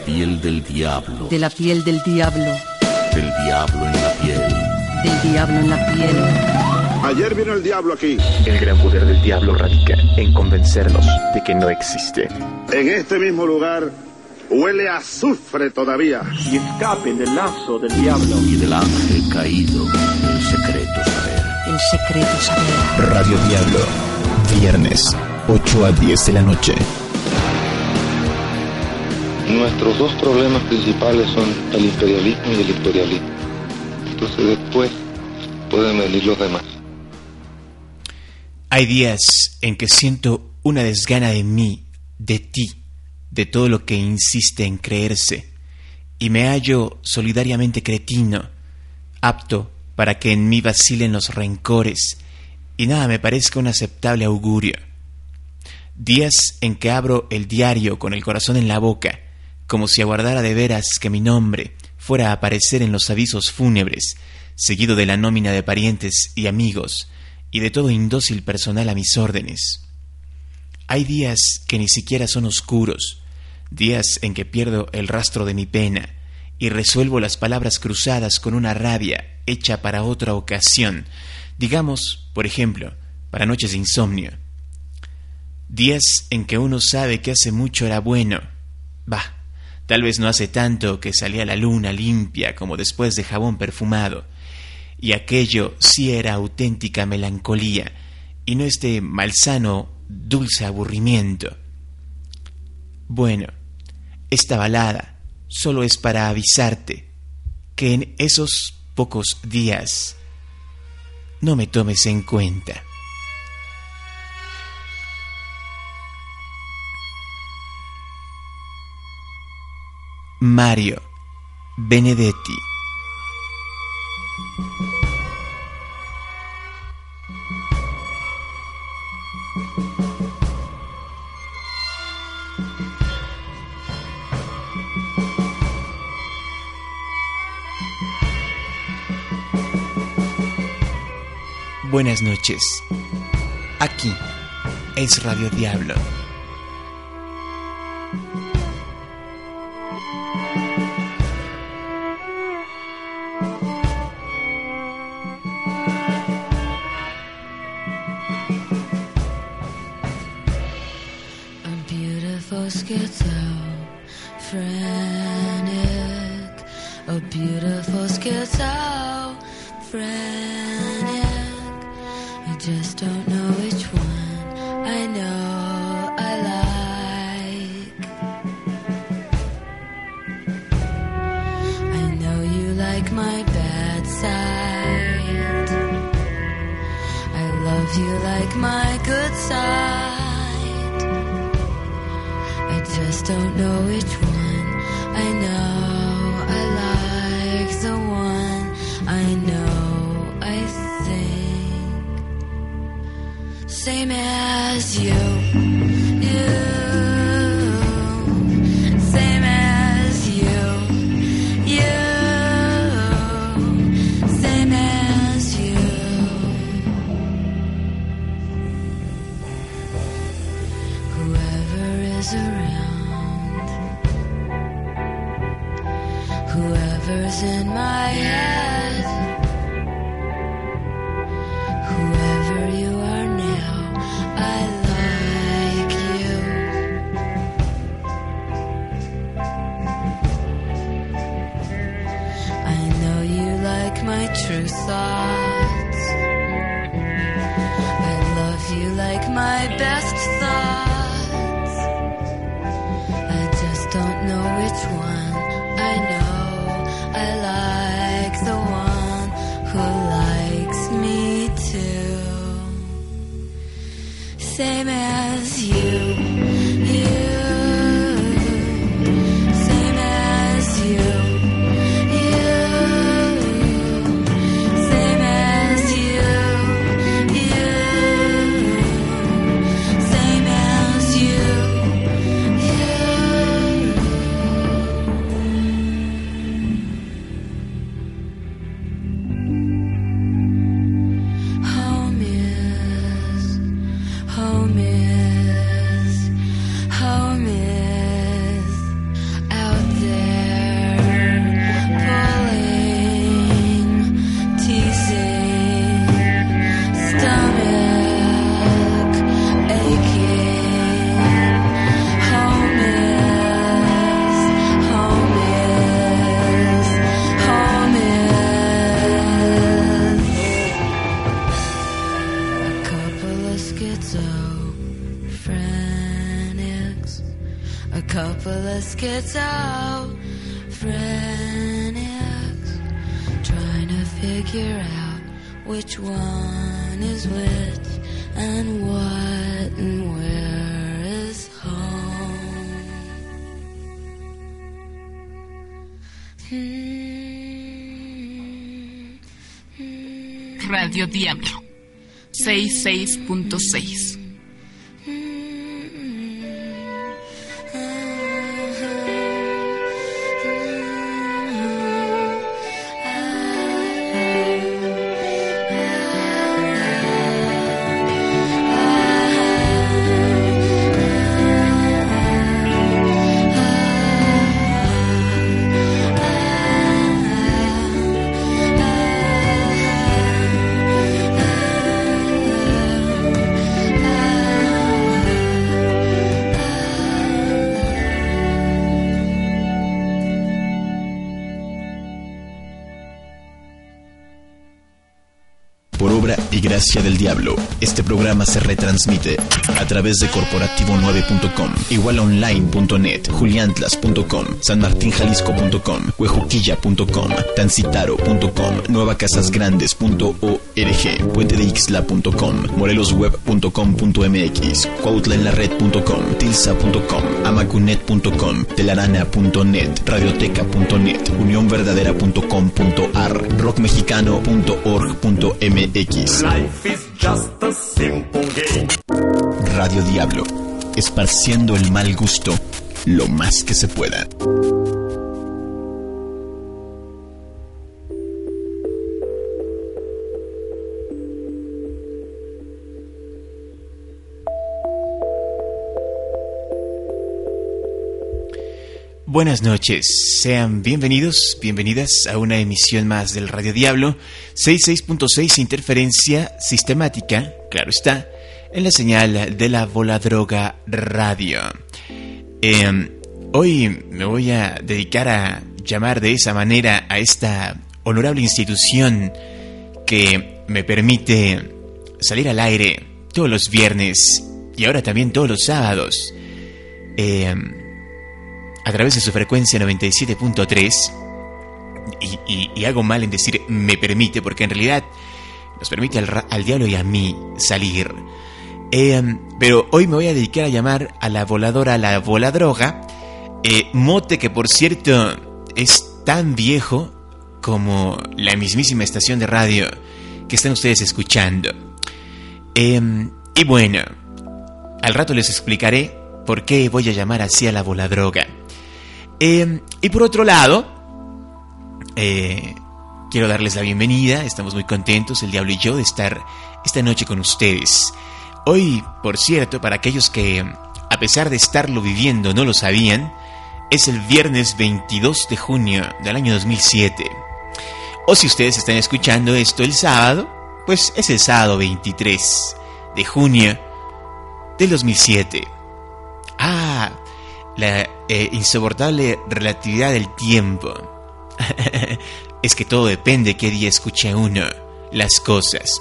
piel del diablo. De la piel del diablo. Del diablo en la piel. Del diablo en la piel. Ayer vino el diablo aquí. El gran poder del diablo radica en convencernos de que no existe. En este mismo lugar huele a azufre todavía. Y escapen del lazo del diablo. Y del ángel caído, el secreto saber. El secreto saber. Radio Diablo, viernes, 8 a 10 de la noche. Nuestros dos problemas principales son el imperialismo y el historialismo. Entonces después pueden venir los demás. Hay días en que siento una desgana de mí, de ti, de todo lo que insiste en creerse, y me hallo solidariamente cretino, apto para que en mí vacilen los rencores, y nada me parezca un aceptable augurio. Días en que abro el diario con el corazón en la boca, como si aguardara de veras que mi nombre fuera a aparecer en los avisos fúnebres, seguido de la nómina de parientes y amigos, y de todo indócil personal a mis órdenes. Hay días que ni siquiera son oscuros, días en que pierdo el rastro de mi pena, y resuelvo las palabras cruzadas con una rabia hecha para otra ocasión, digamos, por ejemplo, para noches de insomnio. Días en que uno sabe que hace mucho era bueno. Bah, tal vez no hace tanto que salía la luna limpia como después de jabón perfumado, y aquello sí era auténtica melancolía, y no este malsano, dulce aburrimiento. Bueno, esta balada solo es para avisarte que en esos pocos días no me tomes en cuenta. Mario Benedetti. Buenas noches. Aquí es Radio Diablo. A beautiful schizophrenic. I just don't know which one I know I like. I know you like my bad side. I love you like my good side. I just don't know which one I know. The one I know, I think, same as you, same as you, same as you. Whoever is around, whoever's in my head, whoever you are now, I like you. I know you like my true thoughts. I love you like my best thoughts. I just don't know which one I know. I like the one who likes me too. Same as you, same as you, same as you, same as you. Home is out schizophrenics, a couple of schizophrenics, trying to figure out which one is which and what and where is home. Radio Diablo 66.6. Gracia del Diablo. Este programa se retransmite a través de corporativo9.com, igualonline.net, juliantlas.com, sanmartinjalisco.com, huejuquilla.com, tancitaro.com, nuevacasasgrandes.org, puentedeixtla.com, morelosweb.com.mx, cuautlaenlared.com, tilsa.com, amacunet.com, telarana.net, radioteca.net, unionverdadera.com.ar, rockmexicano.org.mx. Life is just a simple game. Radio Diablo, esparciendo el mal gusto lo más que se pueda. Buenas noches, sean bienvenidos, bienvenidas a una emisión más del Radio Diablo 66.6, interferencia sistemática, claro está, en la señal de la Voladroga Radio. Hoy me voy a dedicar a llamar de esa manera a esta honorable institución que me permite salir al aire todos los viernes y ahora también todos los sábados. A través de su frecuencia 97.3 y hago mal en decir me permite, porque en realidad nos permite al diablo y a mí salir. Pero hoy me voy a dedicar a llamar a la voladora, a la voladroga, mote que por cierto es tan viejo como la mismísima estación de radio que están ustedes escuchando. Y bueno, al rato les explicaré por qué voy a llamar así a la voladroga. Y por otro lado, quiero darles la bienvenida. Estamos muy contentos, el Diablo y yo, de estar esta noche con ustedes. Hoy, por cierto, para aquellos que, a pesar de estarlo viviendo, no lo sabían, es el viernes 22 de junio del año 2007. O si ustedes están escuchando esto el sábado, pues es el sábado 23 de junio del 2007. La insoportable relatividad del tiempo. Es que todo depende qué día escuche uno las cosas.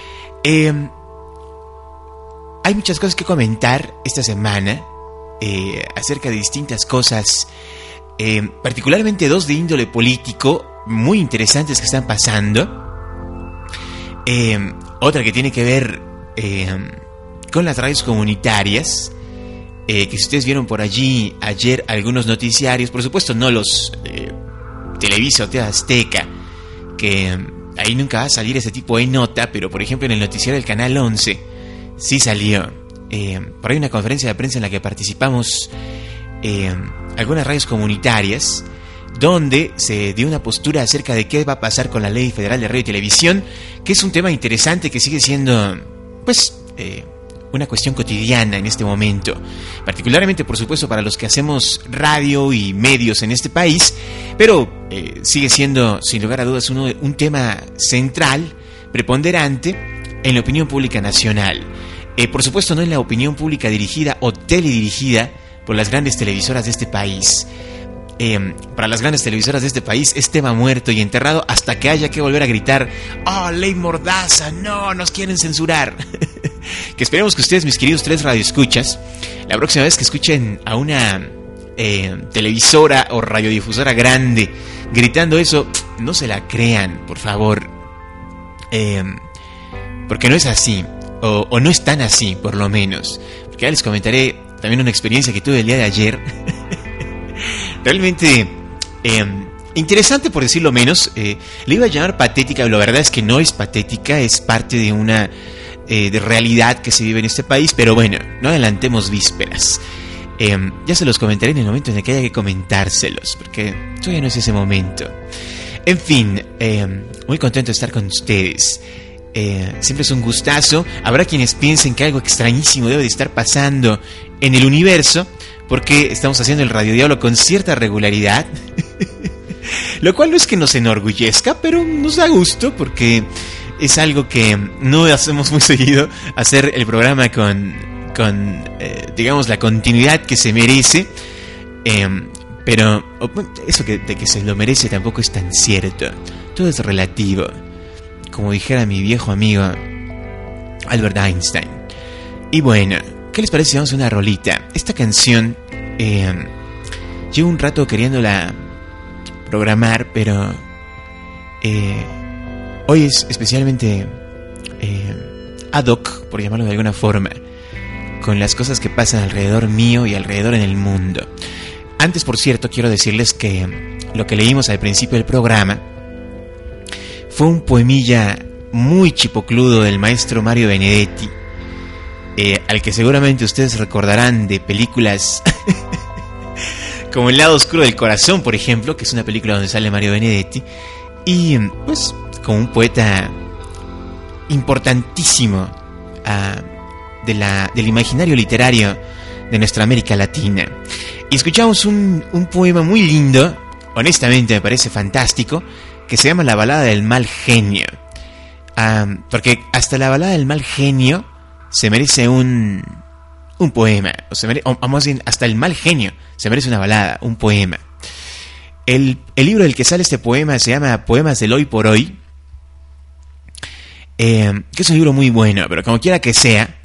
Hay muchas cosas que comentar esta semana acerca de distintas cosas, particularmente dos de índole político muy interesantes que están pasando. Otra que tiene que ver con las radios comunitarias. Que si ustedes vieron por allí ayer algunos noticiarios, por supuesto no los Televisa o TV Azteca, que ahí nunca va a salir ese tipo de nota, pero por ejemplo en el noticiario del Canal 11 sí salió. Por ahí una conferencia de prensa en la que participamos algunas radios comunitarias, donde se dio una postura acerca de qué va a pasar con la Ley Federal de Radio y Televisión, que es un tema interesante que sigue siendo, pues, una cuestión cotidiana en este momento, particularmente por supuesto para los que hacemos radio y medios en este país, pero sigue siendo sin lugar a dudas un tema central, preponderante en la opinión pública nacional. Por supuesto no en la opinión pública dirigida o teledirigida por las grandes televisoras de este país. Para las grandes televisoras de este país es tema muerto y enterrado hasta que haya que volver a gritar: ¡Oh, ley mordaza! ¡No, nos quieren censurar! que esperemos que ustedes, mis queridos tres radioescuchas, la próxima vez que escuchen a una televisora o radiodifusora grande gritando eso, no se la crean, por favor, porque no es así, o no es tan así, por lo menos. Porque ya les comentaré también una experiencia que tuve el día de ayer. Realmente interesante, por decirlo menos. Le iba a llamar patética, pero la verdad es que no es patética, es parte de una de realidad que se vive en este país. Pero bueno, no adelantemos vísperas. Ya se los comentaré en el momento en el que haya que comentárselos, porque todavía no es ese momento. En fin, muy contento de estar con ustedes. Siempre es un gustazo. Habrá quienes piensen que algo extrañísimo debe de estar pasando en el universo, porque estamos haciendo el Radio Diablo con cierta regularidad. Lo cual no es que nos enorgullezca, pero nos da gusto, porque es algo que no hacemos muy seguido, hacer el programa con digamos, la continuidad que se merece. Pero eso de que se lo merece tampoco es tan cierto. Todo es relativo, como dijera mi viejo amigo Albert Einstein. Y bueno, ¿qué les parece si vamos a una rolita? Esta canción llevo un rato queriéndola programar, pero hoy es especialmente ad hoc, por llamarlo de alguna forma, con las cosas que pasan alrededor mío y alrededor en el mundo. Antes, por cierto, quiero decirles que lo que leímos al principio del programa fue un poemilla muy chipocludo del maestro Mario Benedetti, al que seguramente ustedes recordarán de películas como El lado oscuro del corazón, por ejemplo, que es una película donde sale Mario Benedetti, y pues como un poeta importantísimo del imaginario literario de nuestra América Latina. Y escuchamos un poema muy lindo, honestamente me parece fantástico, que se llama La balada del mal genio. Porque hasta la balada del mal genio se merece un poema, o más bien, hasta el mal genio se merece una balada, un poema. El libro del que sale este poema se llama Poemas del Hoy por Hoy, que es un libro muy bueno, pero como quiera que sea,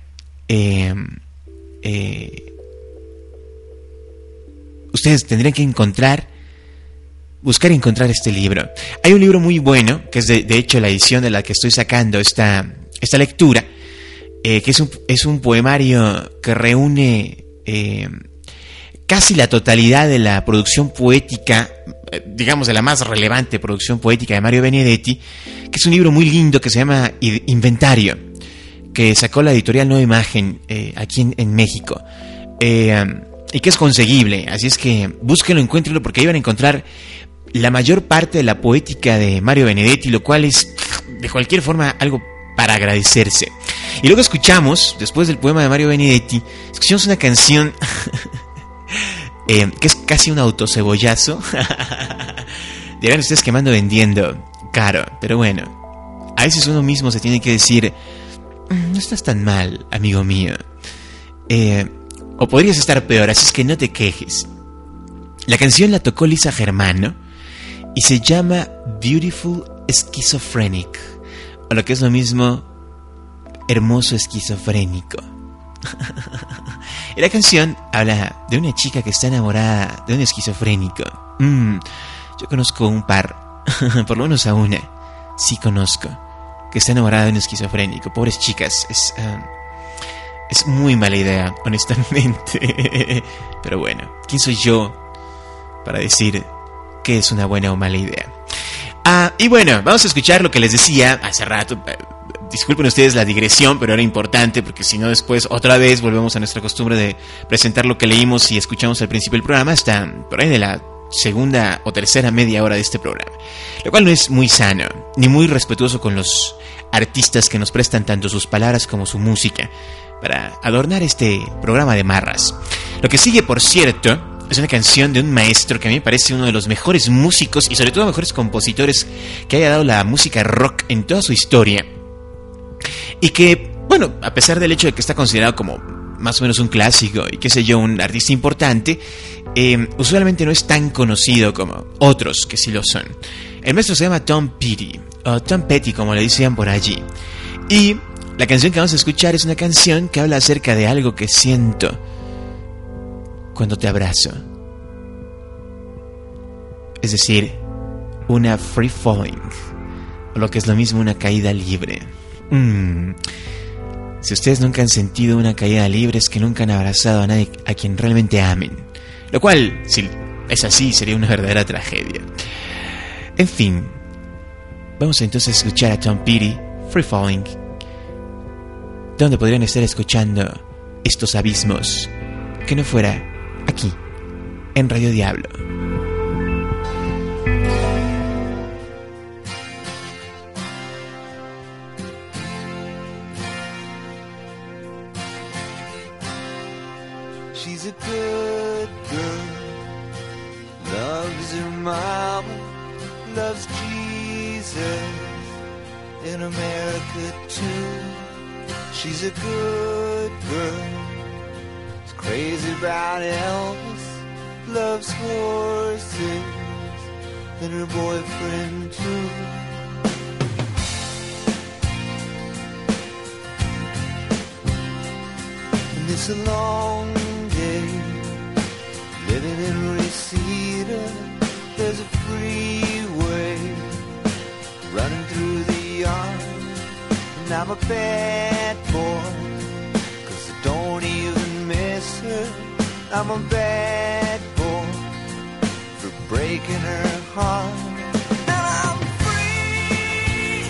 ustedes tendrían que buscar encontrar este libro. Hay un libro muy bueno, que es de hecho la edición de la que estoy sacando esta lectura, que es un poemario que reúne casi la totalidad de la producción poética, digamos de la más relevante producción poética de Mario Benedetti, que es un libro muy lindo que se llama Inventario, que sacó la editorial Nueva Imagen aquí en México, y que es conseguible, así es que búsquenlo, encuéntrenlo, porque ahí van a encontrar la mayor parte de la poética de Mario Benedetti, lo cual es de cualquier forma algo para agradecerse. Y luego escuchamos, después del poema de Mario Benedetti, escuchamos una canción que es casi un autocebollazo. Dirán ustedes que me ando vendiendo caro, pero bueno, a veces uno mismo se tiene que decir: no estás tan mal, amigo mío, o podrías estar peor, así es que no te quejes. La canción la tocó Lisa Germano y se llama Beautiful Schizophrenic, o lo que es lo mismo, hermoso esquizofrénico. Y la canción habla de una chica que está enamorada de un esquizofrénico. Yo conozco un par, por lo menos a una, sí conozco, que está enamorada de un esquizofrénico. Pobres chicas, es muy mala idea, honestamente. Pero bueno, ¿quién soy yo para decir que es una buena o mala idea? Y bueno, vamos a escuchar lo que les decía hace rato. Disculpen ustedes la digresión, pero era importante, porque si no después otra vez volvemos a nuestra costumbre de presentar lo que leímos y escuchamos al principio del programa hasta por ahí de la segunda o tercera media hora de este programa, lo cual no es muy sano ni muy respetuoso con los artistas que nos prestan tanto sus palabras como su música para adornar este programa de marras. Lo que sigue, por cierto, es una canción de un maestro que a mí me parece uno de los mejores músicos y sobre todo mejores compositores que haya dado la música rock en toda su historia. Y que, bueno, a pesar del hecho de que está considerado como más o menos un clásico y qué sé yo, un artista importante, usualmente no es tan conocido como otros que sí lo son. El maestro se llama Tom Petty, o Tom Petty como le decían por allí. Y La canción que vamos a escuchar es una canción que habla acerca de algo que siento cuando te abrazo. Es decir, una free falling, o lo que es lo mismo, una caída libre. Si ustedes nunca han sentido una caída libre, es que nunca han abrazado a nadie a quien realmente amen. Lo cual, si es así, sería una verdadera tragedia. En fin, vamos entonces a escuchar a Tom Petty, Free Falling, donde podrían estar escuchando estos abismos, que no fuera aquí, en Radio Diablo. She's a good girl, loves her mama, loves Jesus, in America too. She's a good girl, is crazy about Elvis, loves horses, and her boyfriend too. And it's a long day, living in Reseda. There's a freeway running through the yard. And I'm a bad boy, 'cause I don't even miss her. I'm a bad boy for breaking her heart. And I'm free,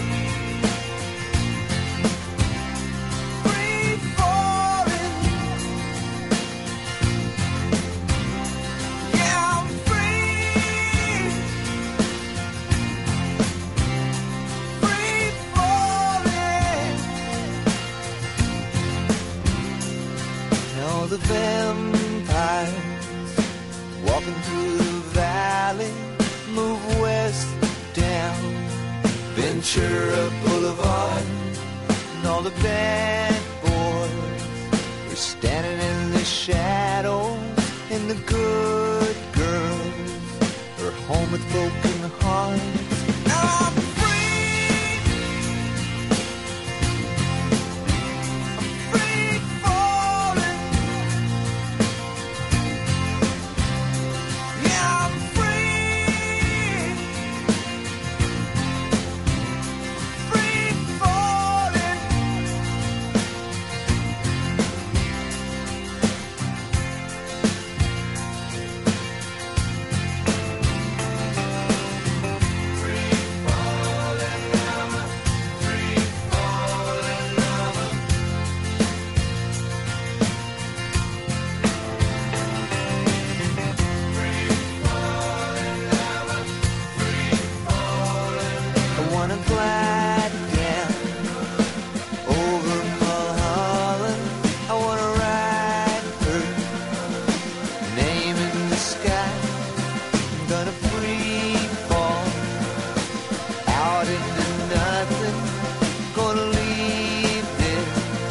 free falling. Yeah, I'm free, free falling. Now the vampires walking through the valley move west down Ventura Boulevard, and all the bad boys are standing in the shadows, and the good girls are home with broken hearts. Now I'm free, I'm free falling. Yeah, I'm free, free falling. I wanna glide down over Mulholland. I wanna ride her name in the sky. I'm gonna free fall out into nothing. Gonna leave this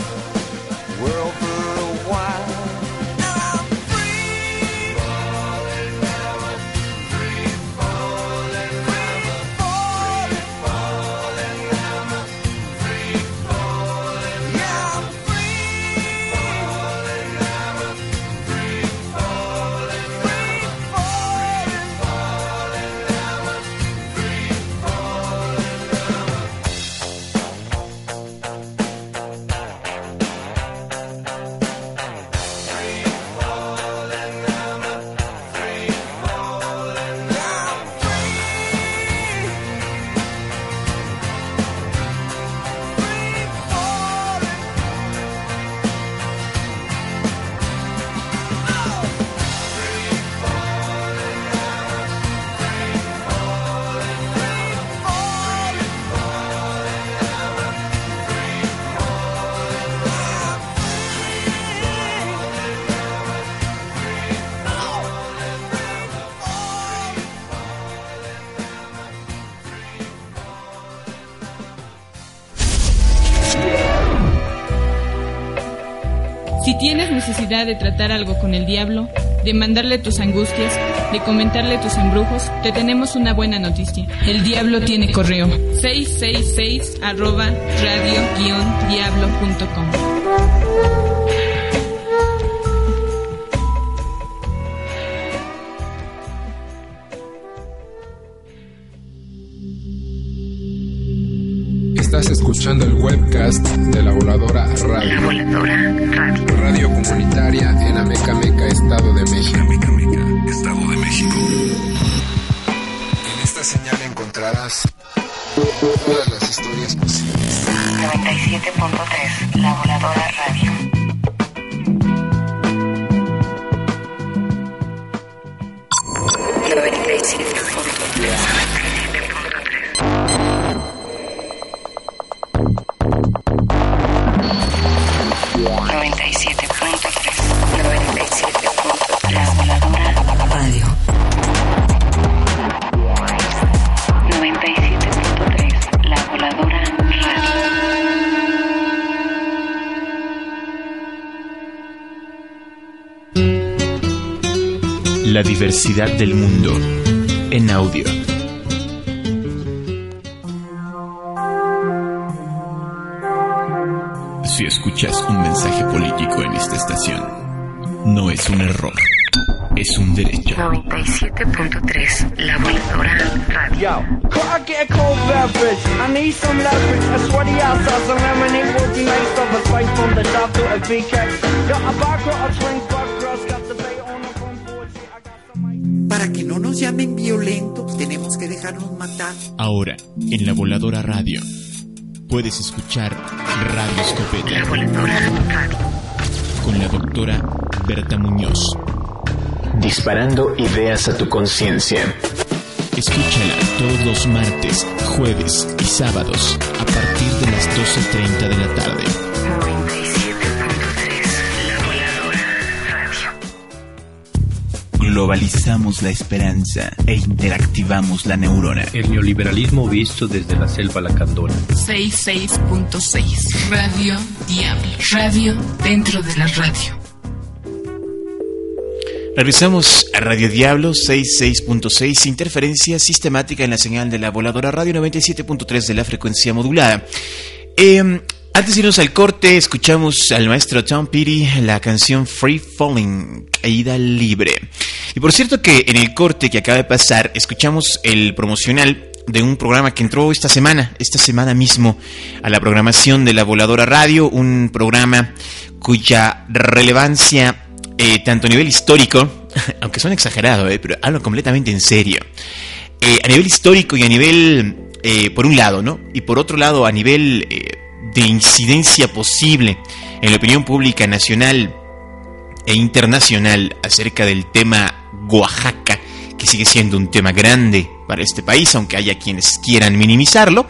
world for a while. Now I'm free falling, free falling, free falling, falling, free falling. Yeah, I'm free falling, free falling, free Si tienes necesidad de tratar algo con el diablo, de mandarle tus angustias, de comentarle tus embrujos, te tenemos una buena noticia. El Diablo tiene correo 666@radio-diablo.com. Estás escuchando el webcast de La Voladora Radio. La Voladora Radio. Radio comunitaria en Amecameca, Estado de México. Estado de México. En esta señal encontrarás todas las historias posibles. 97.3 La Voladora Radio. La diversidad del mundo en audio. Si escuchas un mensaje político en esta estación, no es un error, es un derecho. 97.3 La Voladora Radio. Yo, could I get a cold beverage? I need some leverage. A sweaty outside, some lemonade would be nice. Of a spice from the shop to a BK. Yo, a vodka, a swing, buck girls got the bay on the front porch. I got some. Para que no nos llamen violentos, tenemos que dejarnos matar. Ahora, en La Voladora Radio, puedes escuchar Radio Escopeta. La Voladora Radio. Con la doctora Berta Muñoz. Disparando ideas a tu conciencia. Escúchala todos los martes, jueves y sábados a partir de las 12:30 de la tarde. 97.3 La Voladora Radio. Globalizamos la esperanza e interactivamos la neurona. El neoliberalismo visto desde la selva lacandona. 66.6 Radio Diablo. Radio dentro de la radio. Regresamos a Radio Diablo 66.6, interferencia sistemática en la señal de La Voladora Radio 97.3 de la frecuencia modulada. Antes de irnos al corte, escuchamos al maestro Tom Petty la canción Free Falling, caída libre. Y por cierto que en el corte que acaba de pasar, escuchamos el promocional de un programa que entró esta semana mismo a la programación de La Voladora Radio, un programa cuya relevancia tanto a nivel histórico, aunque suena exagerado, pero hablo completamente en serio, a nivel histórico y a nivel, por un lado, ¿no? Y por otro lado, a nivel de incidencia posible en la opinión pública nacional e internacional acerca del tema Oaxaca, que sigue siendo un tema grande para este país, aunque haya quienes quieran minimizarlo,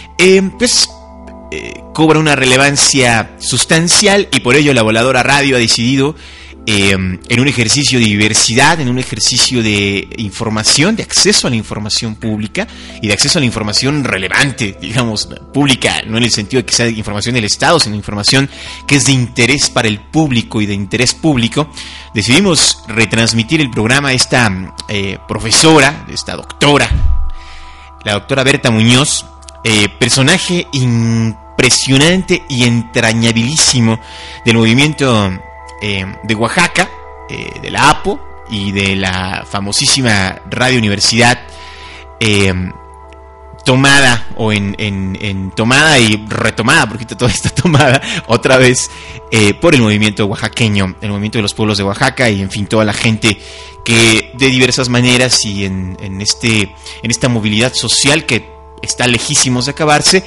cobra una relevancia sustancial, y por ello La Voladora Radio ha decidido, en un ejercicio de diversidad, en un ejercicio de información, de acceso a la información pública y de acceso a la información relevante, digamos, pública, no en el sentido de que sea información del Estado, sino información que es de interés para el público y de interés público, decidimos retransmitir el programa de esta profesora, de esta doctora, la doctora Berta Muñoz, personaje impresionante y entrañabilísimo del movimiento de Oaxaca, de la APO y de la famosísima Radio Universidad, tomada o en tomada y retomada, porque todo está tomada otra vez por el movimiento oaxaqueño, el movimiento de los pueblos de Oaxaca, y en fin, toda la gente que de diversas maneras y en esta movilidad social que está lejísimos de acabarse,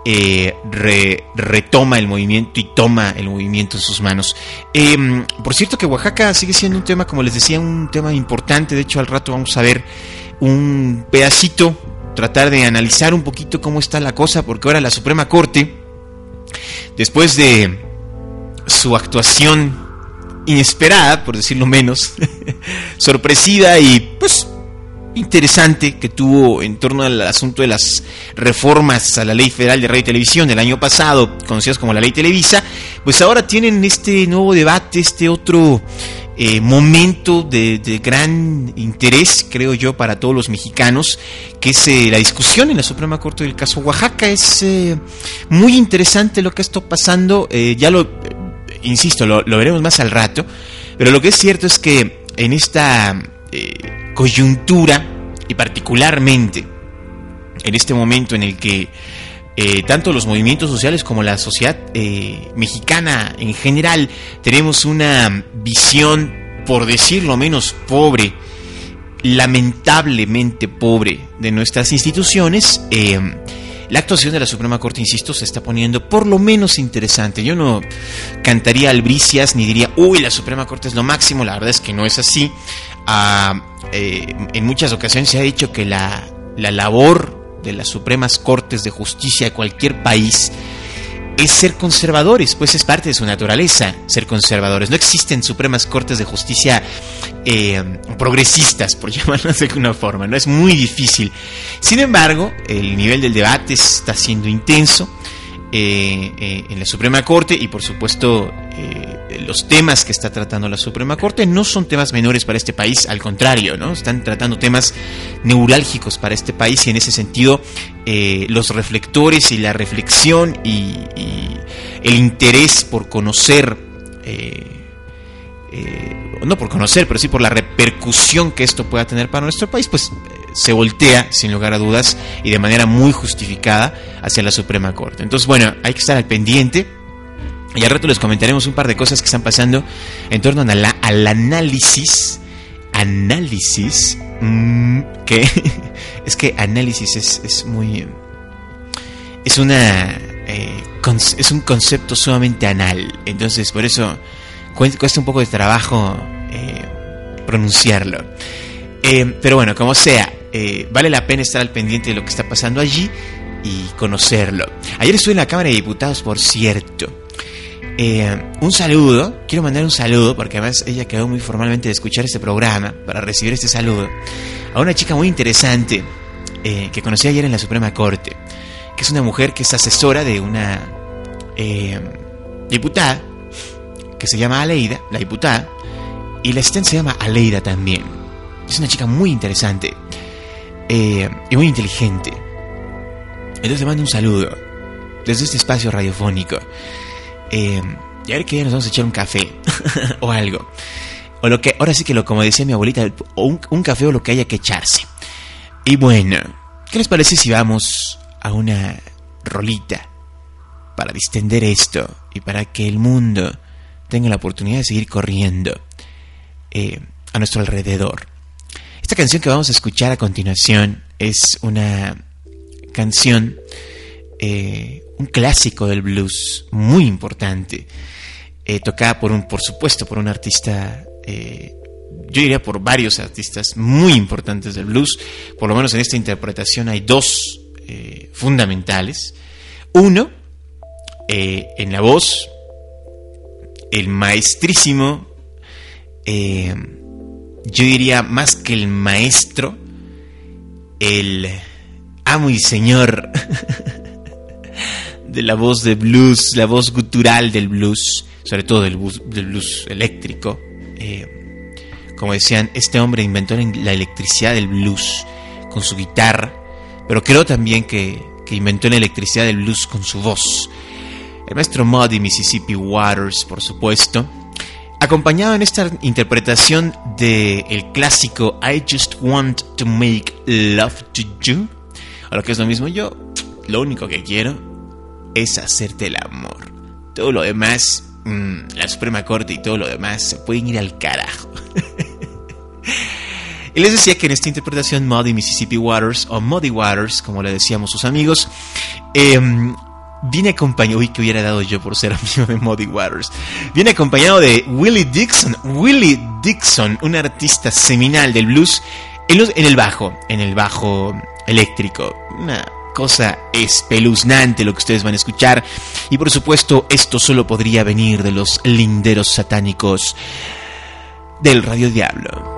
retoma el movimiento y toma el movimiento en sus manos. Por cierto que Oaxaca sigue siendo un tema, como les decía, un tema importante. De hecho, al rato vamos a ver un pedacito, tratar de analizar un poquito cómo está la cosa, porque ahora la Suprema Corte, después de su actuación inesperada, por decirlo menos, sorpresiva y pues interesante que tuvo en torno al asunto de las reformas a la Ley Federal de Radio y Televisión del año pasado, conocidas como la Ley Televisa, pues ahora tienen este nuevo debate, este otro momento de gran interés, creo yo, para todos los mexicanos, que es la discusión en la Suprema Corte del caso Oaxaca. Es muy interesante lo que está pasando, insisto, lo veremos más al rato, pero lo que es cierto es que en esta coyuntura, y particularmente en este momento en el que tanto los movimientos sociales como la sociedad mexicana en general tenemos una visión, por decirlo menos, pobre, lamentablemente pobre, de nuestras instituciones, la actuación de la Suprema Corte, insisto, se está poniendo por lo menos interesante. Yo no cantaría albricias ni diría, uy, la Suprema Corte es lo máximo. La verdad es que no es así. En muchas ocasiones se ha dicho que la labor de las Supremas Cortes de Justicia de cualquier país es ser conservadores, pues es parte de su naturaleza ser conservadores. No existen Supremas Cortes de Justicia progresistas, por llamarlas de alguna forma, ¿no? Es muy difícil. Sin embargo, el nivel del debate está siendo intenso en la Suprema Corte, y por supuesto los temas que está tratando la Suprema Corte no son temas menores para este país, al contrario, ¿no? Están tratando temas neurálgicos para este país, y en ese sentido los reflectores y la reflexión y el interés por conocer, no por conocer, pero sí por la repercusión que esto pueda tener para nuestro país, pues se voltea sin lugar a dudas y de manera muy justificada hacia la Suprema Corte. Entonces, bueno, hay que estar al pendiente. Y al rato les comentaremos un par de cosas que están pasando en torno al análisis, que es que análisis es un concepto sumamente anal, entonces por eso cuesta un poco de trabajo pronunciarlo, pero bueno, como sea, vale la pena estar al pendiente de lo que está pasando allí y conocerlo. Ayer estuve en la Cámara de Diputados, por cierto. Un saludo, quiero mandar un saludo, porque además ella quedó muy formalmente de escuchar este programa para recibir este saludo, a una chica muy interesante que conocí ayer en la Suprema Corte, que es una mujer que es asesora de una diputada que se llama Aleida, la diputada, y la asistente se llama Aleida también. Es una chica muy interesante y muy inteligente. Entonces le mando un saludo desde este espacio radiofónico. Y a ver que ya nos vamos a echar un café o algo, o lo que, ahora sí que como decía mi abuelita, o un café o lo que haya que echarse. Y bueno, ¿qué les parece si vamos a una rolita para distender esto y para que el mundo tenga la oportunidad de seguir corriendo a nuestro alrededor? Esta canción que vamos a escuchar a continuación es una canción, un clásico del blues muy importante, tocada por supuesto por un artista, yo diría por varios artistas muy importantes del blues. Por lo menos en esta interpretación hay dos fundamentales. Uno, en la voz, el maestrísimo, yo diría más que el maestro, el amo y señor de la voz de blues, la voz gutural del blues, sobre todo del blues eléctrico. Como decían, este hombre inventó la electricidad del blues con su guitarra, pero creo también que inventó la electricidad del blues con su voz. El maestro Muddy Mississippi Waters, por supuesto, acompañado en esta interpretación del clásico I Just Want to Make Love to You, o lo que es lo mismo, yo lo único que quiero es hacerte el amor. Todo lo demás, la Suprema Corte y todo lo demás se pueden ir al carajo. Y les decía que en esta interpretación Muddy Mississippi Waters, o Muddy Waters, como le decíamos sus amigos, viene acompañado, uy, que hubiera dado yo por ser amigo de Muddy Waters, viene acompañado de Willie Dixon, un artista seminal del blues, en el bajo eléctrico. Una cosa espeluznante lo que ustedes van a escuchar, y por supuesto esto solo podría venir de los linderos satánicos del Radio Diablo.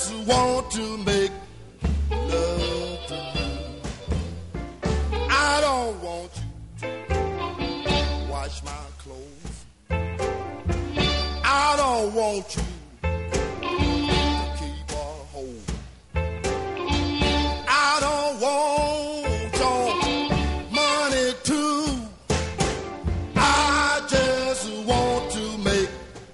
just want to make love to you. I don't want you to wash my clothes. I don't want you to keep a hold. I don't want your money too. I just want to make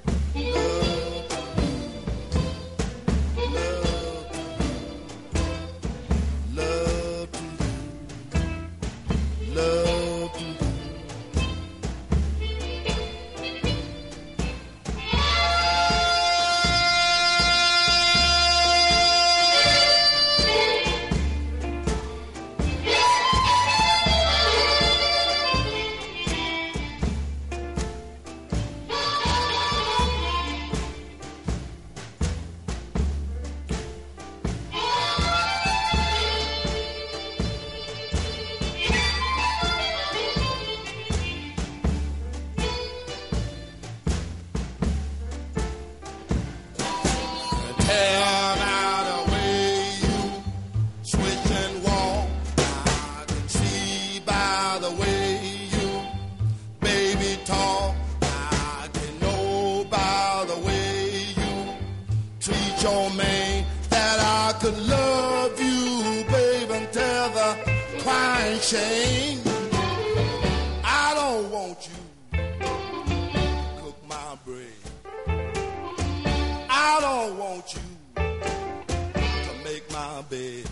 your man that I could love you, babe, until the crying shame. I don't want you to cook my bread. I don't want you to make my bed.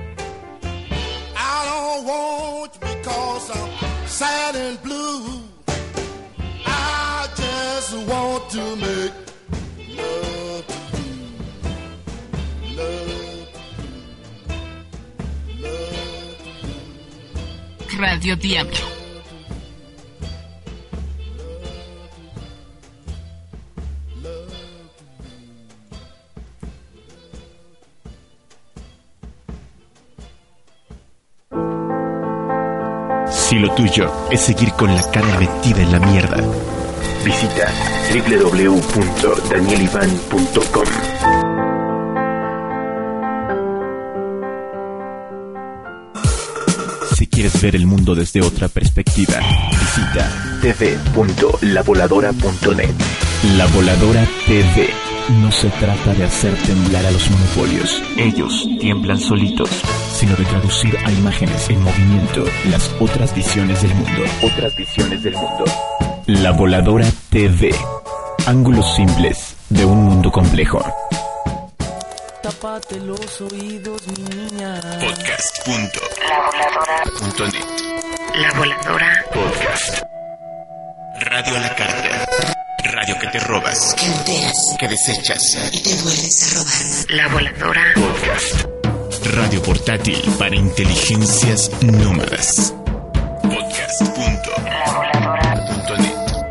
I don't want you because I'm sad and blue. I just want to make love to you. Radio Diablo. Si lo tuyo es seguir con la cara metida en la mierda, visita www.danielivan.com. Si quieres ver el mundo desde otra perspectiva, visita tv.lavoladora.net. La Voladora TV. No se trata de hacer temblar a los monopolios. Ellos tiemblan solitos, sino de traducir a imágenes en movimiento las otras visiones del mundo. La Voladora TV. Ángulos simples de un mundo complejo. Tápate los oídos, mi niña. Podcast.lavoladora.net. La Voladora Podcast. Radio a la carta. Radio que te robas, que enteras, que desechas y te vuelves a robar. La Voladora Podcast. Radio portátil para inteligencias nómadas. Podcast.lavoladora.net.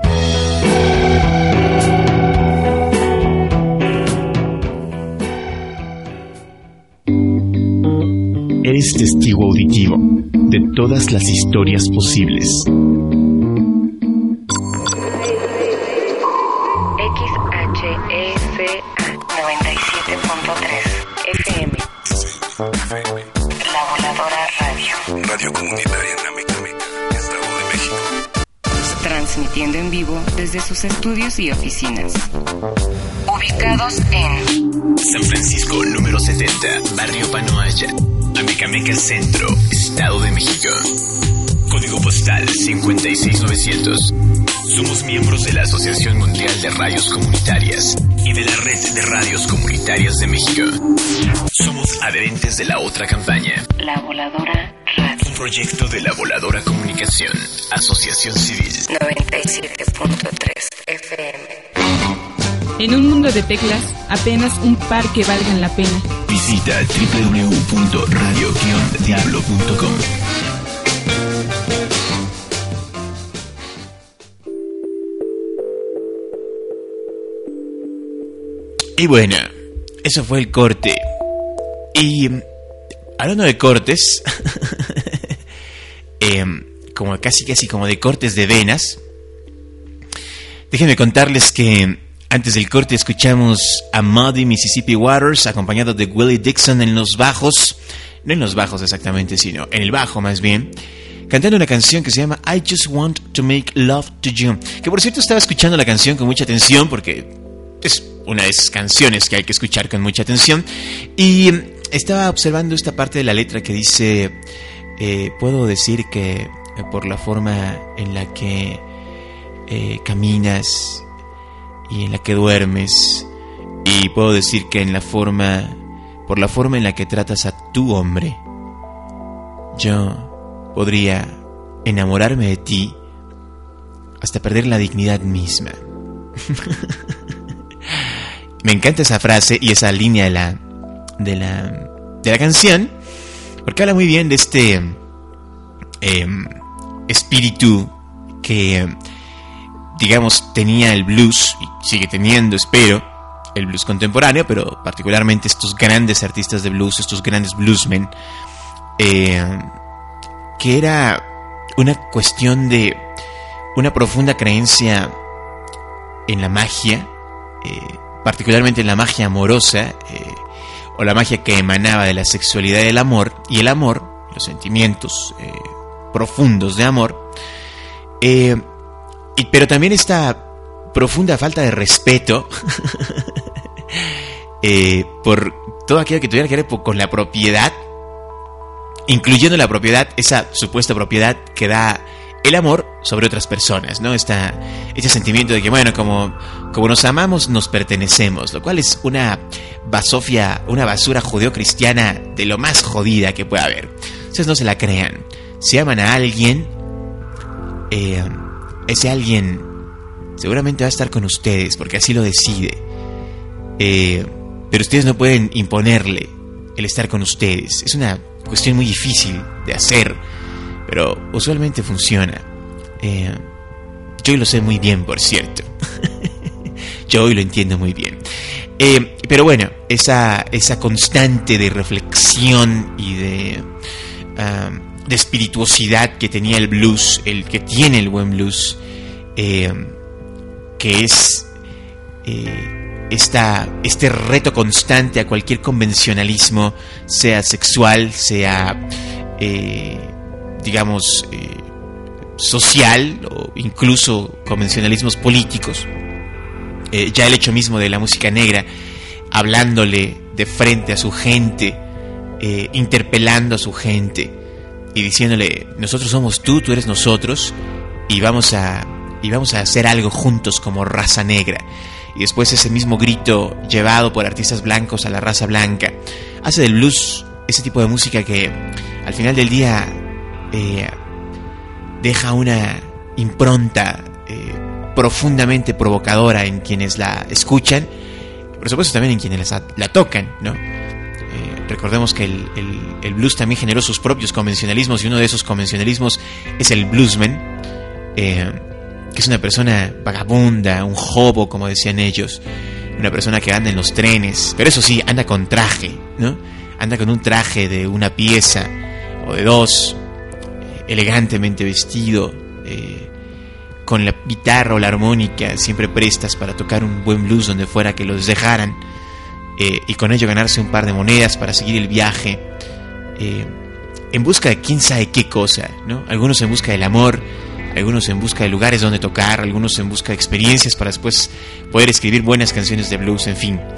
Eres testigo auditivo de todas las historias posibles. XHECA 97.3 FM. La Voladora Radio. Radio comunitaria en Amecameca, Estado de México. Transmitiendo en vivo desde sus estudios y oficinas. Ubicados en San Francisco, número 70, Barrio Panoaya, Amecameca Centro, Estado de México. Código postal 56900. Somos miembros de la Asociación Mundial de Radios Comunitarias y de la Red de Radios Comunitarias de México. Somos adherentes de la otra campaña, La Voladora Radio, un proyecto de La Voladora Comunicación, Asociación Civil. 97.3 FM. En un mundo de teclas, apenas un par que valgan la pena. Visita www.radio-diablo.com. Y bueno, eso fue el corte. Y hablando de cortes, como casi como de cortes de venas, déjenme contarles que Antes del corte escuchamos a Muddy Mississippi Waters acompañado de Willie Dixon en los bajos, no en los bajos exactamente, sino en el bajo más bien, cantando una canción que se llama I Just Want to Make Love to You, que por cierto estaba escuchando la canción con mucha atención porque es una de esas canciones que hay que escuchar con mucha atención, y estaba observando esta parte de la letra que dice, puedo decir que por la forma en la que caminas y en la que duermes, y puedo decir que por la forma en la que tratas a tu hombre, yo podría enamorarme de ti hasta perder la dignidad misma. Me encanta esa frase y esa línea de la canción, porque habla muy bien de este espíritu que, digamos, tenía el blues y sigue teniendo, espero, el blues contemporáneo, pero particularmente estos grandes artistas de blues, estos grandes bluesmen, que era una cuestión de una profunda creencia en la magia, particularmente en la magia amorosa, o la magia que emanaba de la sexualidad y del amor, y el amor, los sentimientos profundos de amor, pero también esta profunda falta de respeto por todo aquello que tuviera que ver con la propiedad, incluyendo la propiedad, esa supuesta propiedad que da el amor sobre otras personas, ¿no? Este sentimiento de que, bueno, como nos amamos, nos pertenecemos, lo cual es una basofia, una basura judeocristiana de lo más jodida que pueda haber. Ustedes no se la crean. Si aman a alguien, ese alguien seguramente va a estar con ustedes, porque así lo decide. Pero ustedes no pueden imponerle el estar con ustedes. Es una cuestión muy difícil de hacer, pero usualmente funciona. Yo hoy lo sé muy bien, por cierto. Yo hoy lo entiendo muy bien. Pero bueno, esa constante de reflexión y de espirituosidad que tenía el blues, el que tiene el buen blues, que es este reto constante a cualquier convencionalismo, sea sexual, sea digamos social, o incluso convencionalismos políticos. Ya el hecho mismo de la música negra, hablándole de frente a su gente, interpelando a su gente y diciéndole, nosotros somos tú eres nosotros, y vamos a hacer algo juntos como raza negra. Y después ese mismo grito llevado por artistas blancos a la raza blanca hace del blues ese tipo de música que al final del día deja una impronta profundamente provocadora en quienes la escuchan, por supuesto también en quienes la tocan, ¿no? Recordemos que el blues también generó sus propios convencionalismos, y uno de esos convencionalismos es el bluesman, que es una persona vagabunda, un hobo, como decían ellos, una persona que anda en los trenes, pero eso sí, anda con traje, ¿no? Anda con un traje de una pieza o de dos, elegantemente vestido, con la guitarra o la armónica siempre prestas para tocar un buen blues donde fuera que los dejaran, y con ello ganarse un par de monedas para seguir el viaje, en busca de quién sabe qué cosa, ¿no? Algunos en busca del amor, algunos en busca de lugares donde tocar, algunos en busca de experiencias para después poder escribir buenas canciones de blues, en fin.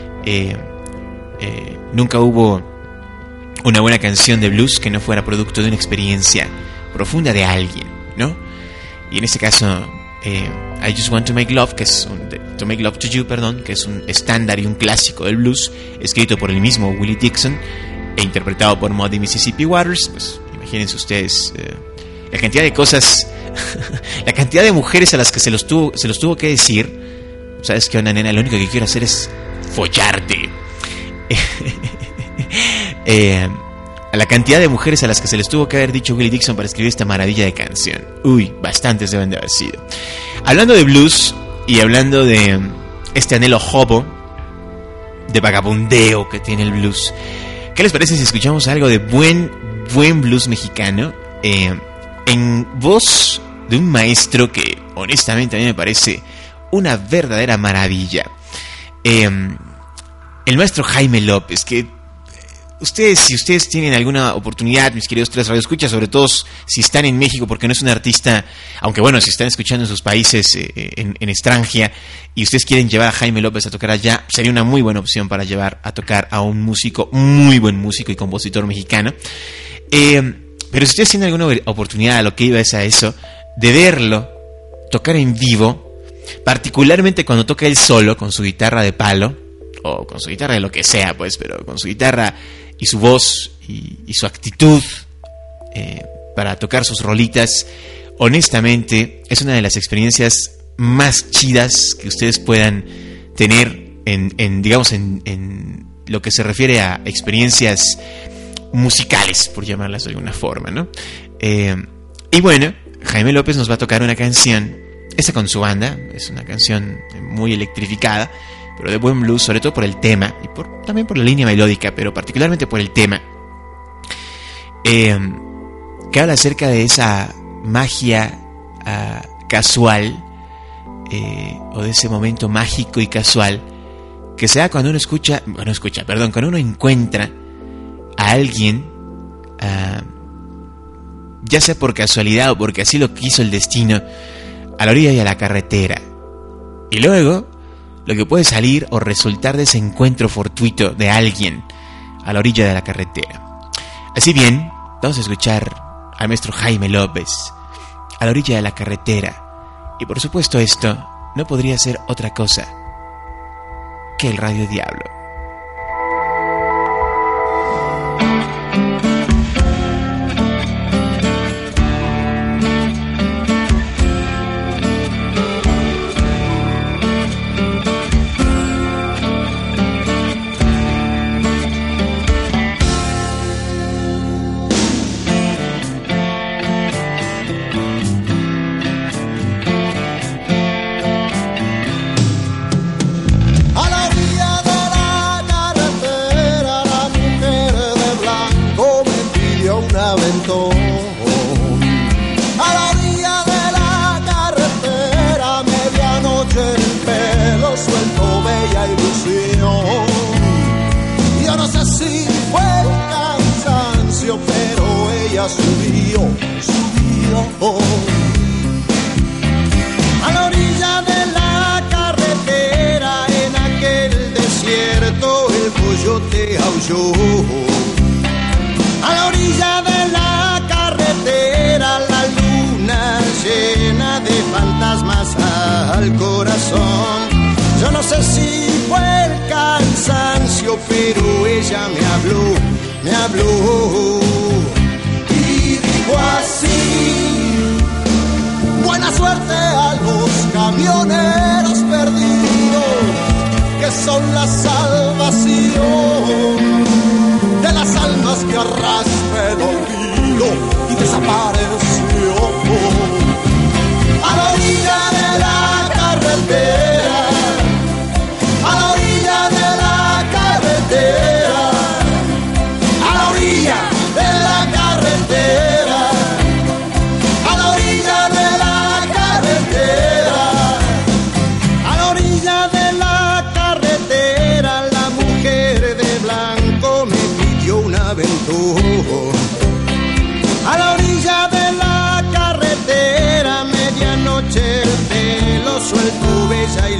Nunca hubo una buena canción de blues que no fuera producto de una experiencia profunda de alguien, ¿no? Y en este caso, I Just Want to Make Love, To Make Love to You, que es un estándar y un clásico del blues, escrito por el mismo Willie Dixon e interpretado por Muddy Mississippi Waters. Pues imagínense ustedes la cantidad de cosas, la cantidad de mujeres a las que se los tuvo que decir. ¿Sabes qué onda, nena? Lo único que quiero hacer es follarte. A la cantidad de mujeres a las que se les tuvo que haber dicho Willie Dixon para escribir esta maravilla de canción. Uy, bastantes deben de haber sido. Hablando de blues y hablando de este anhelo hobo, de vagabundeo que tiene el blues, ¿qué les parece si escuchamos algo de buen blues mexicano? En voz de un maestro que honestamente a mí me parece una verdadera maravilla. El maestro Jaime López, que si ustedes tienen alguna oportunidad, mis queridos tres radioescuchas, sobre todo si están en México, porque no es un artista, aunque bueno, si están escuchando en sus países en extranjia y ustedes quieren llevar a Jaime López a tocar allá, sería una muy buena opción para llevar a tocar a un músico, muy buen músico y compositor mexicano. Pero si ustedes tienen alguna oportunidad, a lo que iba es a eso, de verlo tocar en vivo, particularmente cuando toca él solo con su guitarra de palo, o con su guitarra de lo que sea, pues, pero con su guitarra y su voz y su actitud para tocar sus rolitas, honestamente es una de las experiencias más chidas que ustedes puedan tener en lo que se refiere a experiencias musicales, por llamarlas de alguna forma, ¿no? Y bueno, Jaime López nos va a tocar una canción, esta con su banda, es una canción muy electrificada, pero de buen blues, sobre todo por el tema y también por la línea melódica, pero particularmente por el tema, que habla acerca de esa magia casual, o de ese momento mágico y casual que se da cuando uno cuando uno encuentra a alguien, ya sea por casualidad o porque así lo quiso el destino, a la orilla de la carretera, y luego lo que puede salir o resultar de ese encuentro fortuito de alguien a la orilla de la carretera. Así bien, vamos a escuchar al maestro Jaime López a la orilla de la carretera, y por supuesto esto no podría ser otra cosa que el Radio Diablo. Subió a la orilla de la carretera, en aquel desierto el coyote aulló. A la orilla de la carretera, la luna llena de fantasmas al corazón. Yo no sé si fue el cansancio, pero ella me habló. Así, buena suerte a los camioneros perdidos, que son la salvación de las almas que arrastra el olvido y desapareció. A la orilla de la carretera, a la orilla de la carretera, a la orilla de la carretera. A la orilla de la carretera, medianoche, el pelo suelto, bella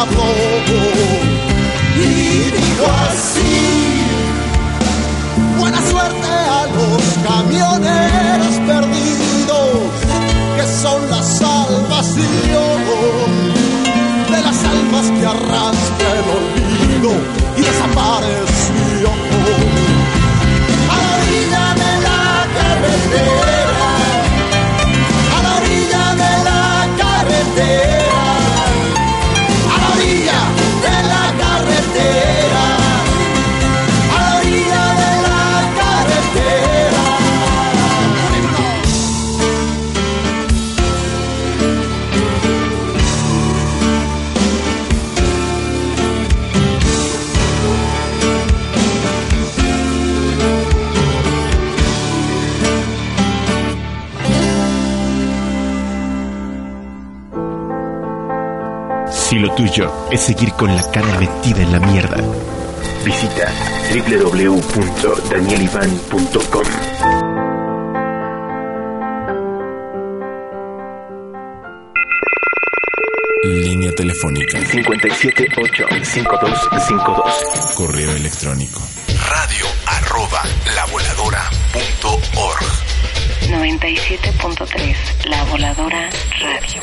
habló y dijo así: buena suerte a los camioneros perdidos, que son la salvación de las almas que arrastra el olvido y desapareció. A la orilla de la carretera, a la orilla de la carretera, a la orilla de la carretera, a la orilla de la carretera. Si lo tuyo es seguir con la cara metida en la mierda, visita www.danielivan.com. Línea telefónica 578-5252. Correo electrónico radio@lavoladora.org. 97.3 La Voladora Radio.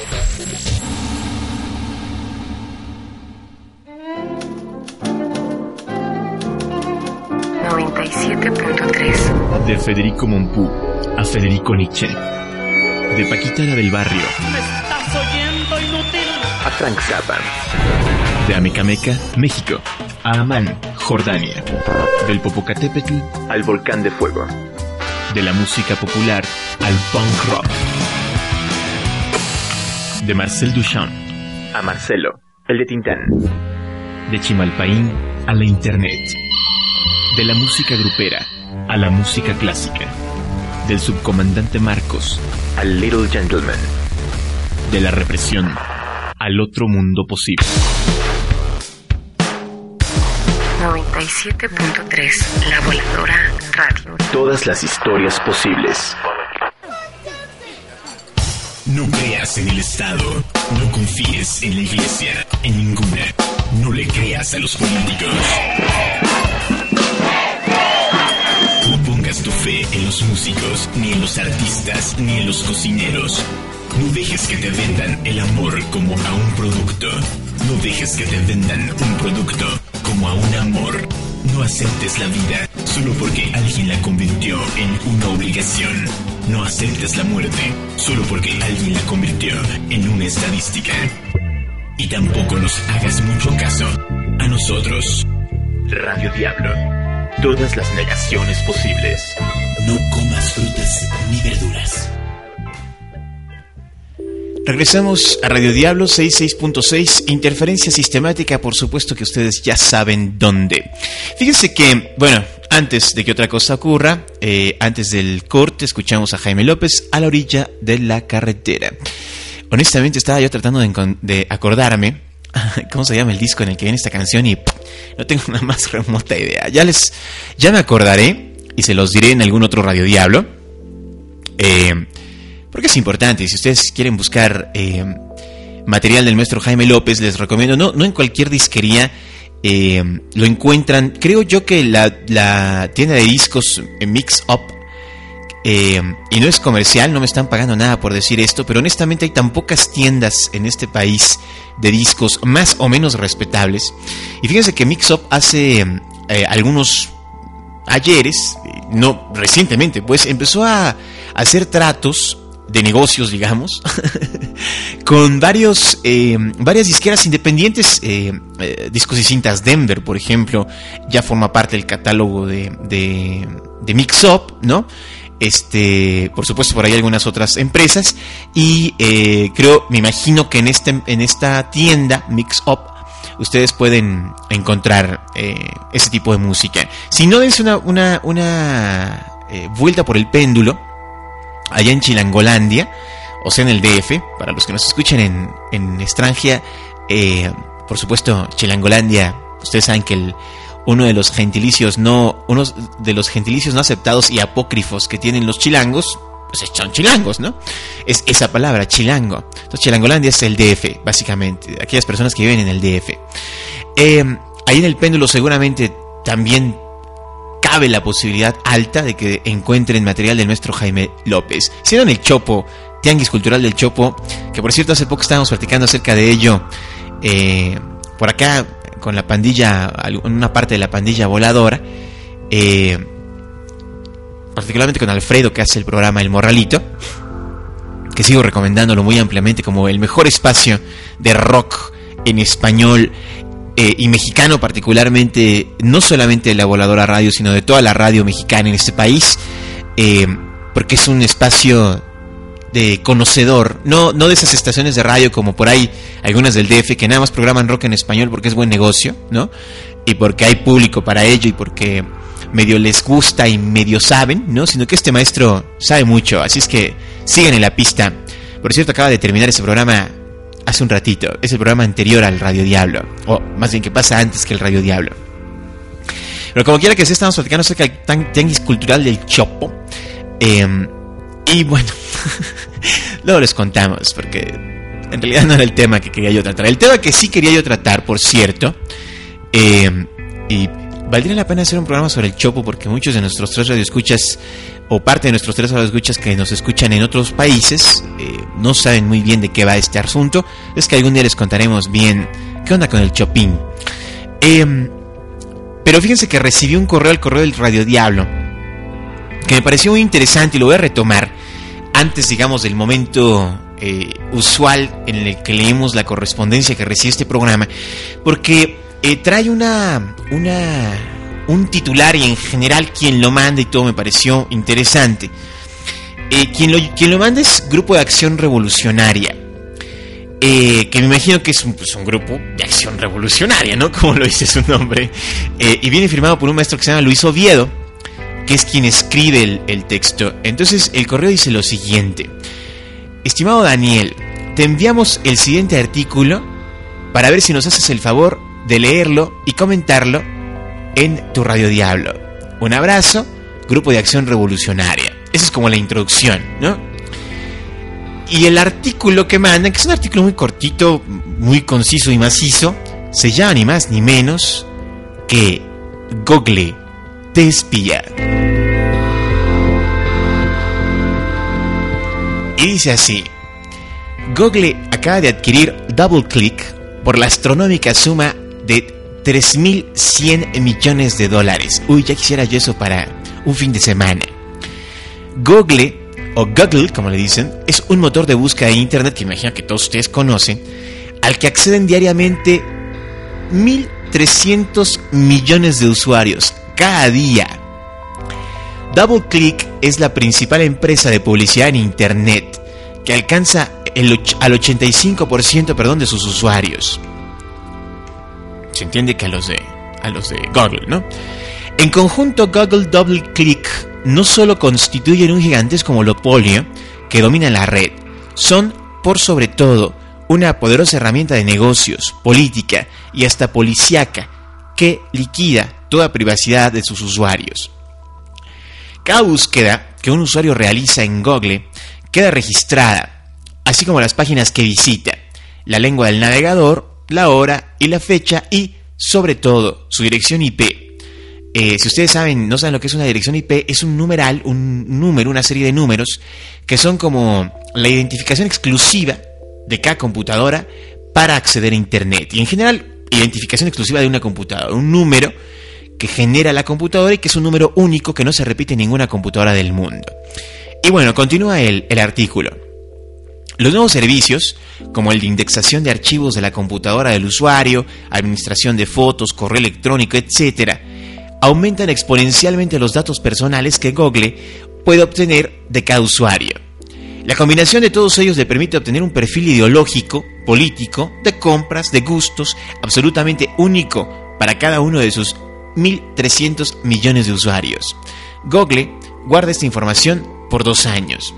De Federico Mompou a Federico Nietzsche. De Paquita la del Barrio ¿Me estás oyendo, inútil? A Frank Zappa. De Amecameca, México, a Amán, Jordania. Del Popocatépetl al Volcán de Fuego. De la música popular al punk rock. De Marcel Duchamp a Marcelo, el de Tintán. De Chimalpaín a la internet. De la música grupera a la música clásica. Del subcomandante Marcos al Little Gentleman. De la represión al otro mundo posible. 97.3 La Voladora Radio. Todas las historias posibles. No creas en el Estado. No confíes en la iglesia. En ninguna. No le creas a los políticos. No pongas tu fe en los músicos, ni en los artistas, ni en los cocineros. No dejes que te vendan el amor como a un producto. No dejes que te vendan un producto como a un amor. No aceptes la vida solo porque alguien la convirtió en una obligación. No aceptes la muerte solo porque alguien la convirtió en una estadística. Y tampoco nos hagas mucho caso a nosotros. Radio Diablo. Todas las negaciones posibles. No comas frutas ni verduras. Regresamos a Radio Diablo 66.6, interferencia sistemática, por supuesto que ustedes ya saben dónde. Fíjense que, bueno, antes de que otra cosa ocurra, antes del corte, escuchamos a Jaime López, A la orilla de la carretera. Honestamente estaba yo tratando de acordarme cómo se llama el disco en el que viene esta canción y no tengo una más remota idea. Ya me acordaré y se los diré en algún otro Radio Diablo. Porque es importante. Si ustedes quieren buscar material del maestro Jaime López, les recomiendo, no en cualquier disquería lo encuentran. Creo yo que la tienda de discos Mix Up, y no es comercial, no me están pagando nada por decir esto, pero honestamente hay tan pocas tiendas en este país de discos más o menos respetables. Y fíjense que Mix Up hace algunos ayeres, no recientemente, pues empezó a hacer tratos de negocios, digamos, con varias disqueras independientes. Discos y Cintas Denver, por ejemplo, ya forma parte del catálogo de Mix Up, ¿no? Por supuesto, por ahí algunas otras empresas. Y me imagino que en esta tienda Mix Up ustedes pueden encontrar ese tipo de música. Si no, dense una vuelta por el péndulo allá en Chilangolandia, o sea en el DF, para los que nos escuchen en extranjera. Por supuesto, Chilangolandia, ustedes saben que uno de los gentilicios no aceptados y apócrifos que tienen los chilangos pues son chilangos, ¿no? Es esa palabra, chilango. Entonces Chilangolandia es el DF, básicamente, aquellas personas que viven en el DF. Ahí en el péndulo seguramente también cabe la posibilidad alta de que encuentren material del nuestro Jaime López. Si no, en el Chopo, Tianguis Cultural del Chopo, que por cierto hace poco estábamos platicando acerca de ello, por acá con la pandilla, una parte de la pandilla voladora, particularmente con Alfredo, que hace el programa El Morralito, que sigo recomendándolo muy ampliamente como el mejor espacio de rock en español y mexicano, particularmente, no solamente de la Voladora Radio, sino de toda la radio mexicana en este país, porque es un espacio de conocedor, no de esas estaciones de radio como por ahí algunas del DF que nada más programan rock en español porque es buen negocio, ¿no? Y porque hay público para ello y porque medio les gusta y medio saben, ¿no? Sino que este maestro sabe mucho, así es que sigan en la pista. Por cierto, acaba de terminar ese programa hace un ratito, es el programa anterior al Radio Diablo, o más bien que pasa antes que el Radio Diablo. Pero como quiera que sea, estamos platicando acerca del Tianguis Cultural del Chopo, y bueno, luego les contamos, porque en realidad no era el tema que quería yo tratar. El tema que sí quería yo tratar, por cierto, y valdría la pena hacer un programa sobre el Chopo, porque muchos de nuestros tres radioescuchas, o parte de nuestros tres radioescuchas que nos escuchan en otros países, no saben muy bien de qué va este asunto. Es que algún día les contaremos bien qué onda con el Chopin. Pero fíjense que recibí un correo, el correo del Radio Diablo, que me pareció muy interesante y lo voy a retomar antes, digamos, del momento usual en el que leemos la correspondencia que recibe este programa, porque trae un titular y en general quien lo manda y todo me pareció interesante. Quien lo manda es Grupo de Acción Revolucionaria, que me imagino que es un grupo de acción revolucionaria, ¿no? Como lo dice su nombre, y viene firmado por un maestro que se llama Luis Oviedo, que es quien escribe el texto. Entonces el correo dice lo siguiente: estimado Daniel, te enviamos el siguiente artículo para ver si nos haces el favor de leerlo y comentarlo en tu Radio Diablo. Un abrazo, Grupo de Acción Revolucionaria. Esa es como la introducción, ¿no? Y el artículo que mandan, que es un artículo muy cortito, muy conciso y macizo, se llama ni más ni menos que Google te espía. Y dice así: Google acaba de adquirir DoubleClick por la astronómica suma de $3,100 millones. Uy, ya quisiera yo eso para un fin de semana. Google, o Google como le dicen, es un motor de búsqueda de internet que imagino que todos ustedes conocen, al que acceden diariamente 1.300 millones de usuarios cada día. DoubleClick es la principal empresa de publicidad en internet, que alcanza al 85% de sus usuarios. Se entiende que a los de Google, ¿no? En conjunto, Google DoubleClick no solo constituyen un gigantesco monopolio que domina la red, son, por sobre todo, una poderosa herramienta de negocios, política y hasta policíaca que liquida toda privacidad de sus usuarios. Cada búsqueda que un usuario realiza en Google queda registrada, así como las páginas que visita, la lengua del navegador, la hora y la fecha y, sobre todo, su dirección IP. Si ustedes no saben lo que es una dirección IP, es un numeral, una serie de números que son como la identificación exclusiva de cada computadora para acceder a Internet. Y en general, identificación exclusiva de una computadora, un número que genera la computadora y que es un número único que no se repite en ninguna computadora del mundo. Y bueno, continúa el artículo. Los nuevos servicios, como el de indexación de archivos de la computadora del usuario, administración de fotos, correo electrónico, etc., aumentan exponencialmente los datos personales que Google puede obtener de cada usuario. La combinación de todos ellos le permite obtener un perfil ideológico, político, de compras, de gustos, absolutamente único para cada uno de sus 1.300 millones de usuarios. Google guarda esta información por 2 años.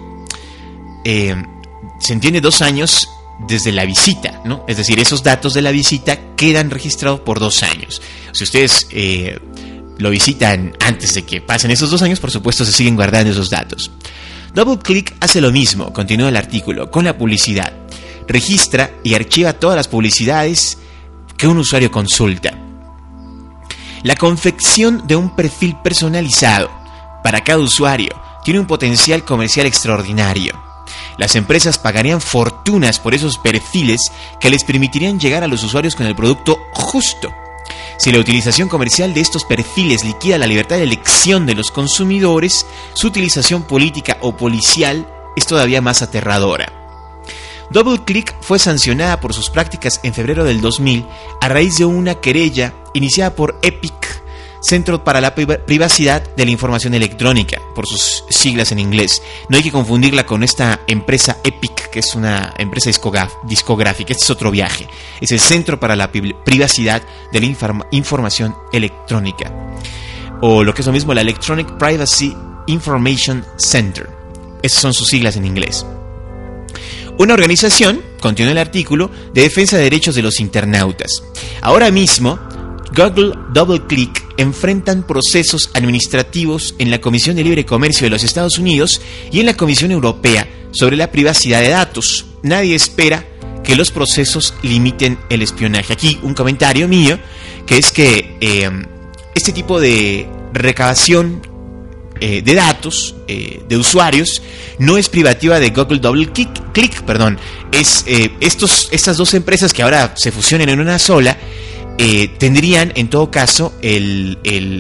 Se entiende 2 años desde la visita, ¿no? Es decir, esos datos de la visita quedan registrados por 2 años. Si ustedes lo visitan antes de que pasen esos 2 años, por supuesto se siguen guardando esos datos. DoubleClick hace lo mismo, continúa el artículo, con la publicidad. Registra y archiva todas las publicidades que un usuario consulta. La confección de un perfil personalizado para cada usuario tiene un potencial comercial extraordinario. Las empresas pagarían fortunas por esos perfiles que les permitirían llegar a los usuarios con el producto justo. Si la utilización comercial de estos perfiles liquida la libertad de elección de los consumidores, su utilización política o policial es todavía más aterradora. DoubleClick fue sancionada por sus prácticas en febrero del 2000 a raíz de una querella iniciada por EPIC, Centro para la Privacidad de la Información Electrónica, por sus siglas en inglés. No hay que confundirla con esta empresa EPIC, que es una empresa discográfica. Este es otro viaje. Es el Centro para la Privacidad de la Información Electrónica, o lo que es lo mismo, la Electronic Privacy Information Center. Esas son sus siglas en inglés. Una organización, continúa el artículo, de defensa de derechos de los internautas. Ahora mismo, Google, DoubleClick enfrentan procesos administrativos en la Comisión de Libre Comercio de los Estados Unidos y en la Comisión Europea sobre la privacidad de datos. Nadie espera que los procesos limiten el espionaje. Aquí un comentario mío, que es que este tipo de recabación de datos de usuarios no es privativa de Google DoubleClick, es estas dos empresas que ahora se fusionan en una sola. Tendrían en todo caso el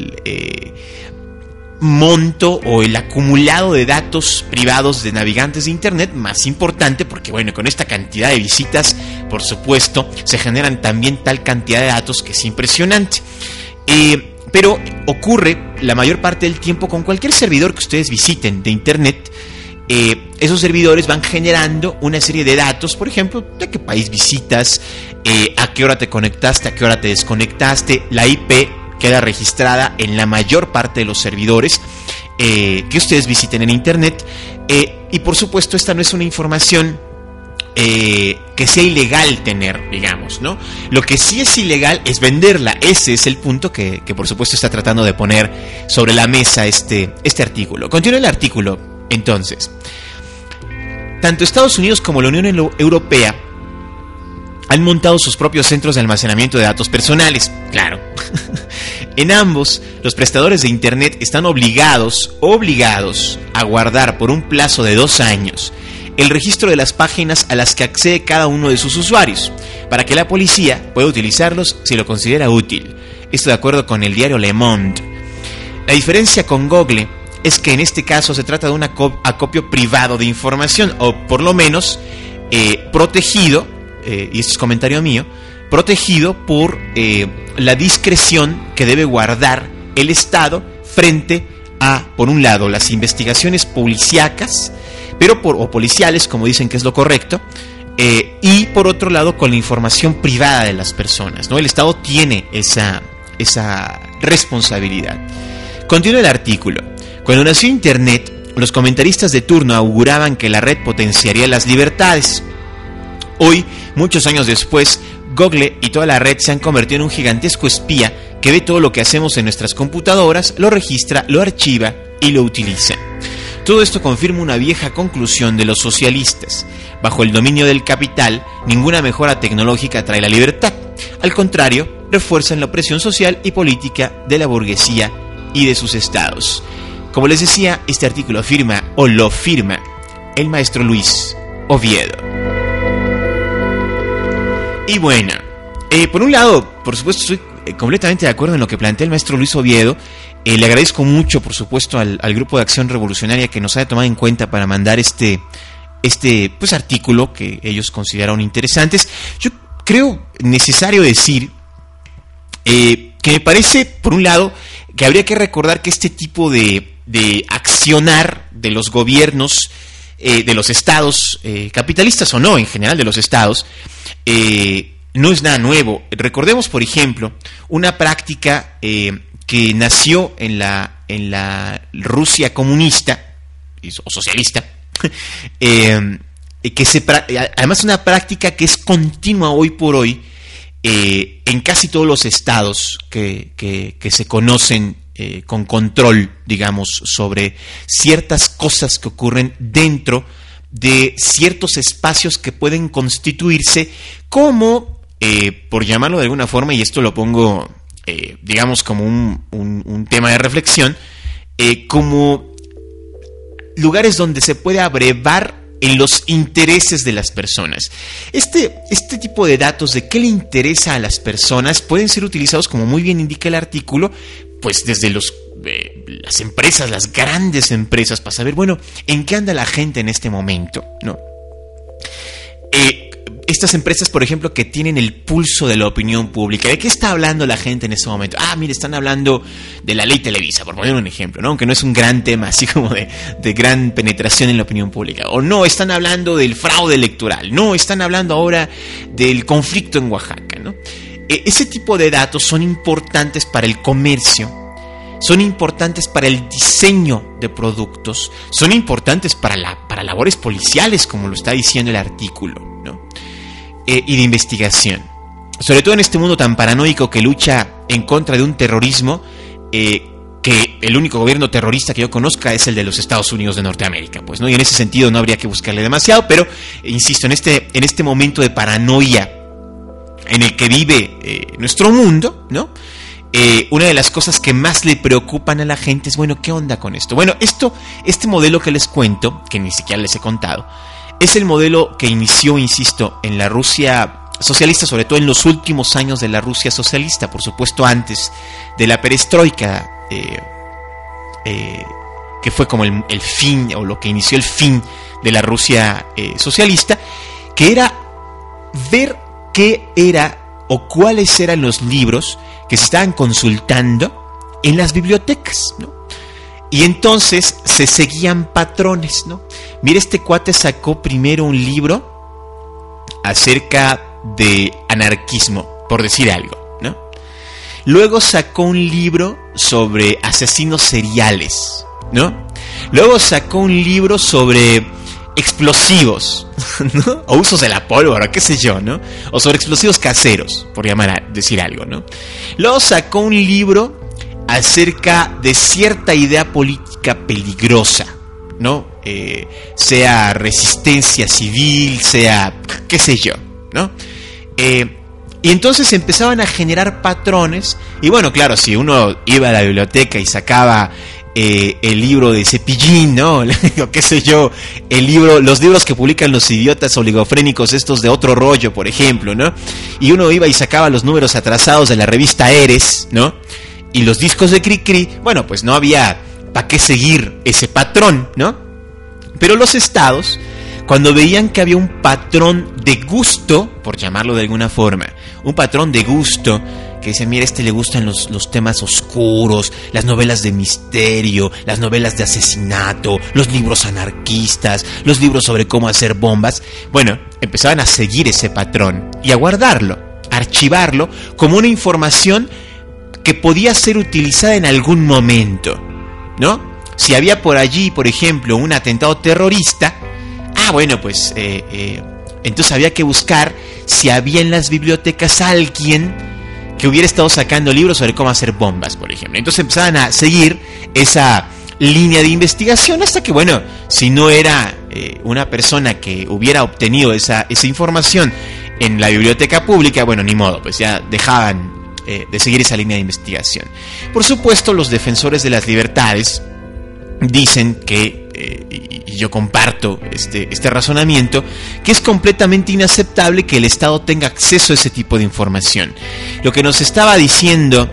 monto o el acumulado de datos privados de navegantes de internet más importante, porque bueno, con esta cantidad de visitas, por supuesto, se generan también tal cantidad de datos que es impresionante. Pero ocurre la mayor parte del tiempo con cualquier servidor que ustedes visiten de internet. Esos servidores van generando una serie de datos, por ejemplo, de qué país visitas, a qué hora te conectaste, a qué hora te desconectaste. La IP queda registrada en la mayor parte de los servidores que ustedes visiten en internet, y por supuesto esta no es una información que sea ilegal tener, digamos, ¿no? Lo que sí es ilegal es venderla. Ese es el punto que por supuesto está tratando de poner sobre la mesa este artículo. Continúa el artículo, entonces. Tanto Estados Unidos como la Unión Europea han montado sus propios centros de almacenamiento de datos personales, claro. En ambos, los prestadores de internet están obligados a guardar por un plazo de 2 años el registro de las páginas a las que accede cada uno de sus usuarios, para que la policía pueda utilizarlos si lo considera útil. Esto de acuerdo con el diario Le Monde. La diferencia con Google es que en este caso se trata de un acopio privado de información, o por lo menos protegido, y esto es comentario mío, protegido por la discreción que debe guardar el Estado frente a, por un lado, las investigaciones policíacas, o policiales, como dicen que es lo correcto, y por otro lado con la información privada de las personas, ¿no? El Estado tiene esa responsabilidad. Continúa el artículo. Cuando nació Internet, los comentaristas de turno auguraban que la red potenciaría las libertades. Hoy, muchos años después, Google y toda la red se han convertido en un gigantesco espía que ve todo lo que hacemos en nuestras computadoras, lo registra, lo archiva y lo utiliza. Todo esto confirma una vieja conclusión de los socialistas. Bajo el dominio del capital, ninguna mejora tecnológica trae la libertad. Al contrario, refuerzan la opresión social y política de la burguesía y de sus estados. Como les decía, este artículo lo firma el maestro Luis Oviedo. Y bueno, por un lado, por supuesto, estoy completamente de acuerdo en lo que plantea el maestro Luis Oviedo. Le agradezco mucho, por supuesto, al Grupo de Acción Revolucionaria que nos haya tomado en cuenta para mandar este artículo que ellos consideraron interesantes. Yo creo necesario decir que me parece, por un lado, que habría que recordar que este tipo de accionar de los gobiernos, de los estados, capitalistas o no, en general de los estados, no es nada nuevo. Recordemos, por ejemplo, una práctica que nació en la Rusia comunista o socialista, además una práctica que es continua hoy por hoy en casi todos los estados que se conocen con control, digamos, sobre ciertas cosas que ocurren dentro de ciertos espacios que pueden constituirse como, por llamarlo de alguna forma, y esto lo pongo, digamos, como un tema de reflexión, como lugares donde se puede abrevar en los intereses de las personas. Este tipo de datos de qué le interesa a las personas pueden ser utilizados, como muy bien indica el artículo, pues desde las empresas, las grandes empresas, para saber, bueno, en qué anda la gente en este momento, ¿no? Estas empresas, por ejemplo, que tienen el pulso de la opinión pública, ¿de qué está hablando la gente en ese momento? Mire, están hablando de la ley Televisa, por poner un ejemplo, ¿no? Aunque no es un gran tema así como de gran penetración en la opinión pública. O no, están hablando del fraude electoral. No, están hablando ahora del conflicto en Oaxaca, ¿no? Ese tipo de datos son importantes para el comercio, son importantes para el diseño de productos, son importantes para labores policiales, como lo está diciendo el artículo, ¿no? Y de investigación. Sobre todo en este mundo tan paranoico que lucha en contra de un terrorismo que el único gobierno terrorista que yo conozca es el de los Estados Unidos de Norteamérica, pues, ¿no? Y en ese sentido no habría que buscarle demasiado, pero insisto, en este momento de paranoia en el que vive nuestro mundo, ¿no? Una de las cosas que más le preocupan a la gente es, bueno, ¿qué onda con esto? Bueno, este modelo que les cuento, que ni siquiera les he contado, es el modelo que inició, insisto, en la Rusia socialista, sobre todo en los últimos años de la Rusia socialista, por supuesto antes de la perestroika, que fue como el fin, o lo que inició el fin de la Rusia socialista, que era ver qué era o cuáles eran los libros que se estaban consultando en las bibliotecas, ¿no? Y entonces se seguían patrones, ¿no? Mira, este cuate sacó primero un libro acerca de anarquismo, por decir algo, ¿no? Luego sacó un libro sobre asesinos seriales, ¿no? Luego sacó un libro sobre explosivos, ¿no? O usos de la pólvora, qué sé yo, ¿no? O sobre explosivos caseros, por decir algo, ¿no? Luego sacó un libro acerca de cierta idea política peligrosa, ¿no? Sea resistencia civil, sea qué sé yo, ¿no? Y entonces empezaban a generar patrones. Y bueno, claro, si uno iba a la biblioteca y sacaba el libro de Cepillín, ¿no? O qué sé yo, los libros que publican los idiotas oligofrénicos estos de Otro Rollo, por ejemplo, ¿no? Y uno iba y sacaba los números atrasados de la revista Eres, ¿no? Y los discos de Cricri, bueno, pues no había para qué seguir ese patrón, ¿no? Pero los estados, cuando veían que había un patrón de gusto, por llamarlo de alguna forma, un patrón de gusto, que dicen, mira, le gustan los temas oscuros, las novelas de misterio, las novelas de asesinato, los libros anarquistas, los libros sobre cómo hacer bombas. Bueno, empezaban a seguir ese patrón y a guardarlo, a archivarlo como una información que podía ser utilizada en algún momento, ¿no? Si había por allí, por ejemplo, un atentado terrorista, bueno, pues entonces había que buscar si había en las bibliotecas alguien que hubiera estado sacando libros sobre cómo hacer bombas, por ejemplo. Entonces empezaban a seguir esa línea de investigación hasta que, bueno, si no era una persona que hubiera obtenido esa información en la biblioteca pública, bueno, ni modo, pues ya dejaban de seguir esa línea de investigación. Por supuesto, los defensores de las libertades dicen que, y yo comparto este razonamiento, que es completamente inaceptable que el Estado tenga acceso a ese tipo de información. Lo que nos estaba diciendo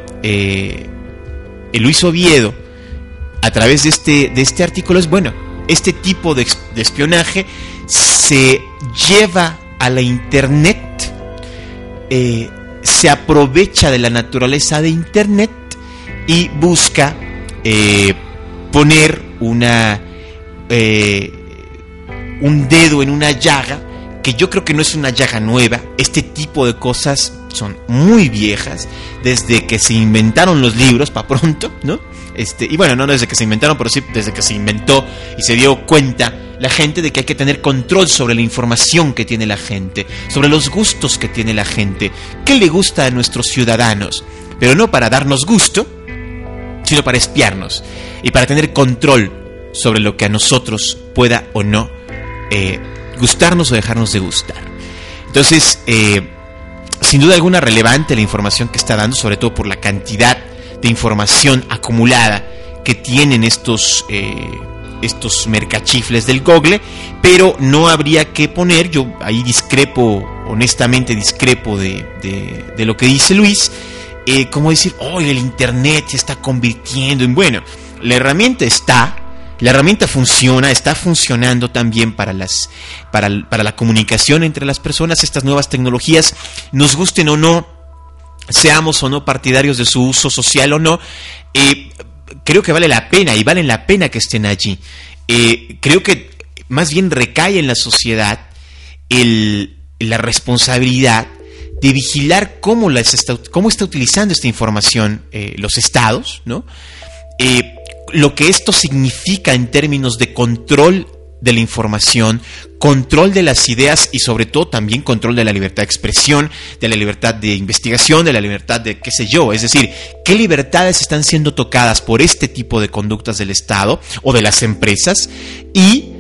Luis Oviedo a través de este artículo es, bueno, este tipo de espionaje se lleva a la Internet, se aprovecha de la naturaleza de Internet y busca poner un dedo en una llaga que yo creo que no es una llaga nueva. Este tipo de cosas son muy viejas, desde que se inventaron los libros, pa' pronto, ¿no? Y bueno, no desde que se inventaron, pero sí desde que se inventó y se dio cuenta la gente de que hay que tener control sobre la información que tiene la gente, sobre los gustos que tiene la gente, qué le gusta a nuestros ciudadanos, pero no para darnos gusto, sino para espiarnos y para tener control sobre lo que a nosotros pueda o no gustarnos o dejarnos de gustar. Entonces, sin duda alguna relevante la información que está dando, sobre todo por la cantidad de información acumulada que tienen estos mercachifles del Google, pero no habría que poner, yo ahí honestamente discrepo de lo que dice Luis, como decir, el internet se está convirtiendo en, bueno, la herramienta funciona, está funcionando también para la comunicación entre las personas. Estas nuevas tecnologías, nos gusten o no, seamos o no partidarios de su uso social o no, creo que vale la pena y valen la pena que estén allí. Creo que más bien recae en la sociedad la responsabilidad de vigilar cómo está utilizando esta información los estados, ¿no? Lo que esto significa en términos de control de la información, control de las ideas y sobre todo también control de la libertad de expresión, de la libertad de investigación, de la libertad de qué sé yo, es decir, qué libertades están siendo tocadas por este tipo de conductas del Estado o de las empresas y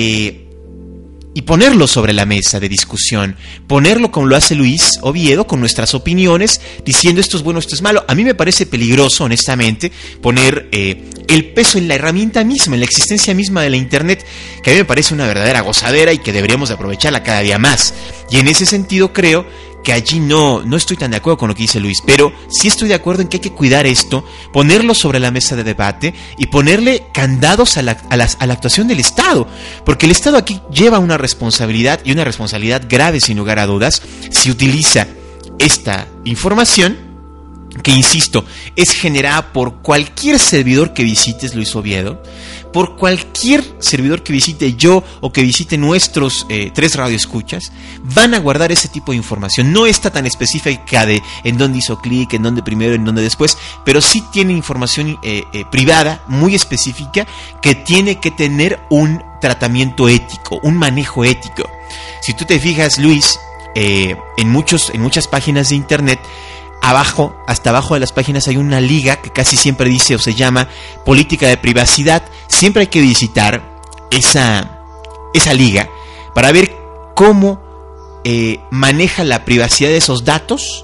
ponerlo sobre la mesa de discusión, ponerlo como lo hace Luis Oviedo con nuestras opiniones, diciendo esto es bueno, esto es malo. A mí me parece peligroso, honestamente, poner el peso en la herramienta misma, en la existencia misma de la Internet, que a mí me parece una verdadera gozadera y que deberíamos de aprovecharla cada día más. Y en ese sentido creo que allí no estoy tan de acuerdo con lo que dice Luis, pero sí estoy de acuerdo en que hay que cuidar esto, ponerlo sobre la mesa de debate y ponerle candados a la actuación del Estado, porque el Estado aquí lleva una responsabilidad y una responsabilidad grave sin lugar a dudas si utiliza esta información que, insisto, es generada por cualquier servidor que visites, Luis Oviedo, por cualquier servidor que visite yo o que visite nuestros 3 radioescuchas, van a guardar ese tipo de información. No está tan específica de en dónde hizo clic, en dónde primero, en dónde después, pero sí tiene información privada, muy específica, que tiene que tener un tratamiento ético, un manejo ético. Si tú te fijas, Luis, en muchas páginas de internet, hasta abajo de las páginas hay una liga que casi siempre dice o se llama política de privacidad. Siempre hay que visitar esa liga para ver cómo maneja la privacidad de esos datos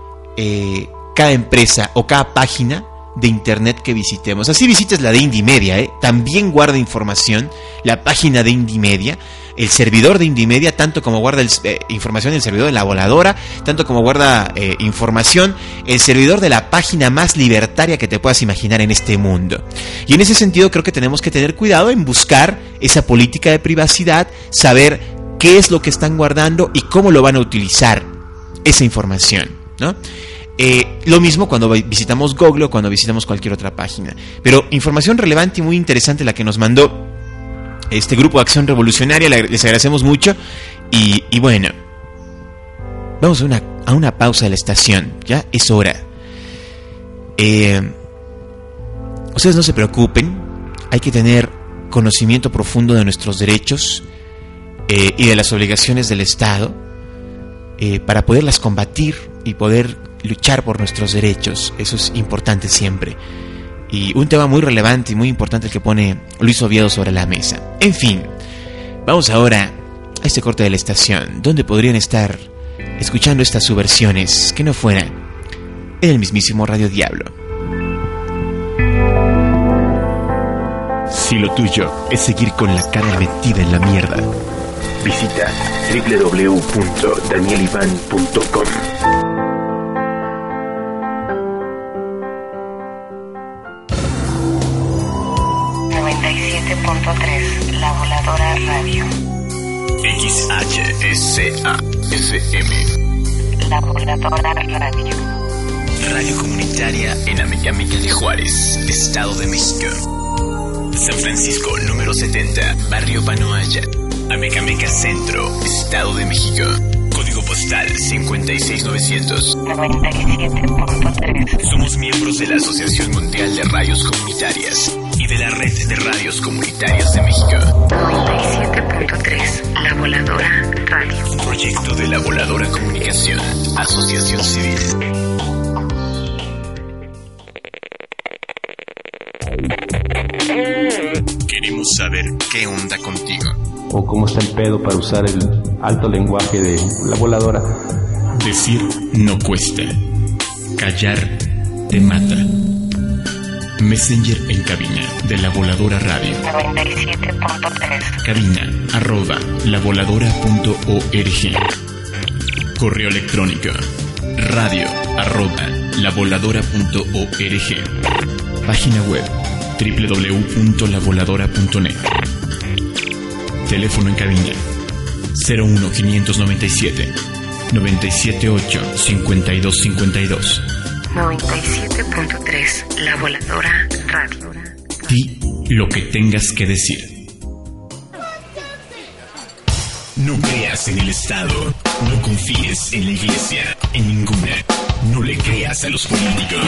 cada empresa o cada página de internet que visitemos. Así visites la de Indymedia, también guarda información la página de Indymedia, el servidor de Indymedia, tanto como guarda información el servidor de La Voladora, tanto como guarda información el servidor de la página más libertaria que te puedas imaginar en este mundo. Y en ese sentido creo que tenemos que tener cuidado en buscar esa política de privacidad, saber qué es lo que están guardando y cómo lo van a utilizar esa información, ¿no? Lo mismo cuando visitamos Google o cuando visitamos cualquier otra página. Pero información relevante y muy interesante la que nos mandó este grupo de Acción Revolucionaria, les agradecemos mucho. Y bueno, vamos a una pausa de la estación, ya es hora. Ustedes no se preocupen, hay que tener conocimiento profundo de nuestros derechos y de las obligaciones del Estado para poderlas combatir y poder luchar por nuestros derechos. Eso es importante siempre. Y un tema muy relevante y muy importante el que pone Luis Oviedo sobre la mesa. En fin, vamos ahora a este corte de la estación, donde podrían estar escuchando estas subversiones que no fueran en el mismísimo Radio Diablo. Si lo tuyo es seguir con la cara metida en la mierda, visita www.danielivan.com. La Voladora Radio. XHSAFM. La Voladora Radio. Radio comunitaria en Amecameca de Juárez, Estado de México. San Francisco, número 70, Barrio Panoaya. Amecameca Centro, Estado de México. Código postal 56900. 97.3. Somos miembros de la Asociación Mundial de Radios Comunitarias y de la Red de Radios Comunitarias de México. 97.3. La Voladora Radio. Un proyecto de La Voladora Comunicación, Asociación Civil. Queremos saber qué onda contigo. O cómo está el pedo para usar el alto lenguaje de La Voladora. Decir no cuesta. Callar te mata. Messenger en cabina de La Voladora Radio. 97.3. Cabina @lavoladora.org. Correo electrónico radio@lavoladora.org. Página web www.lavoladora.net. Teléfono en cabina 01 597 978 5252. 97.3 La Voladora Radio. Di lo que tengas que decir. No creas en el Estado, no confíes en la Iglesia, en ninguna. No le creas a los políticos.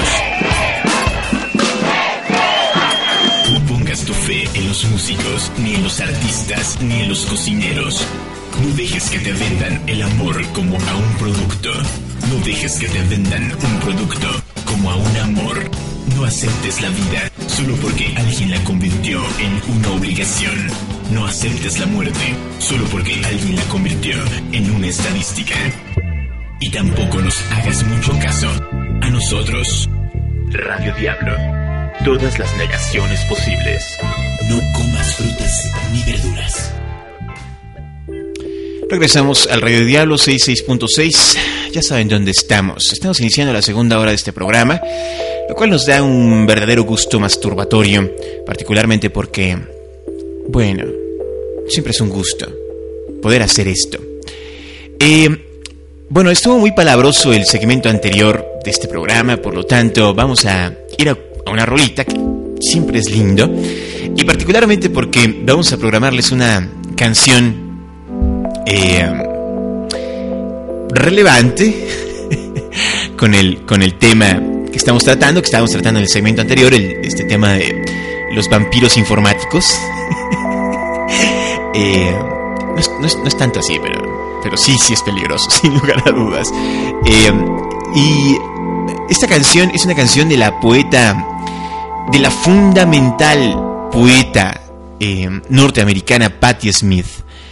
No pongas tu fe en los músicos, ni en los artistas, ni en los cocineros. No dejes que te vendan el amor como a un producto. No dejes que te vendan un producto como a un amor. No aceptes la vida solo porque alguien la convirtió en una obligación. No aceptes la muerte solo porque alguien la convirtió en una estadística. Y tampoco nos hagas mucho caso a nosotros. Radio Diablo. Todas las negaciones posibles. No comas frutas ni verduras. Regresamos al Radio Diablo 66.6. Ya saben dónde estamos. Estamos iniciando la segunda hora de este programa, lo cual nos da un verdadero gusto masturbatorio, particularmente porque, bueno, siempre es un gusto poder hacer esto. Bueno, estuvo muy palabroso el segmento anterior de este programa, por lo tanto vamos a ir a una rolita que siempre es lindo, y particularmente porque vamos a programarles una canción relevante con el tema que estábamos tratando en el segmento anterior, este tema de los vampiros informáticos. No es tanto así, pero sí es peligroso, sin lugar a dudas. Y esta canción es una canción de la poeta, de la fundamental poeta norteamericana Patti Smith.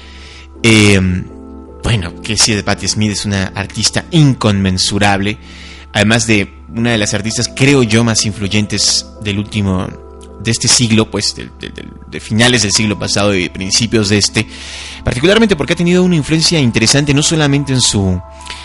Bueno, que sí, de Patti Smith, es una artista inconmensurable, además de una de las artistas, creo yo, más influyentes de este siglo, pues de finales del siglo pasado y principios de este, particularmente porque ha tenido una influencia interesante no solamente en su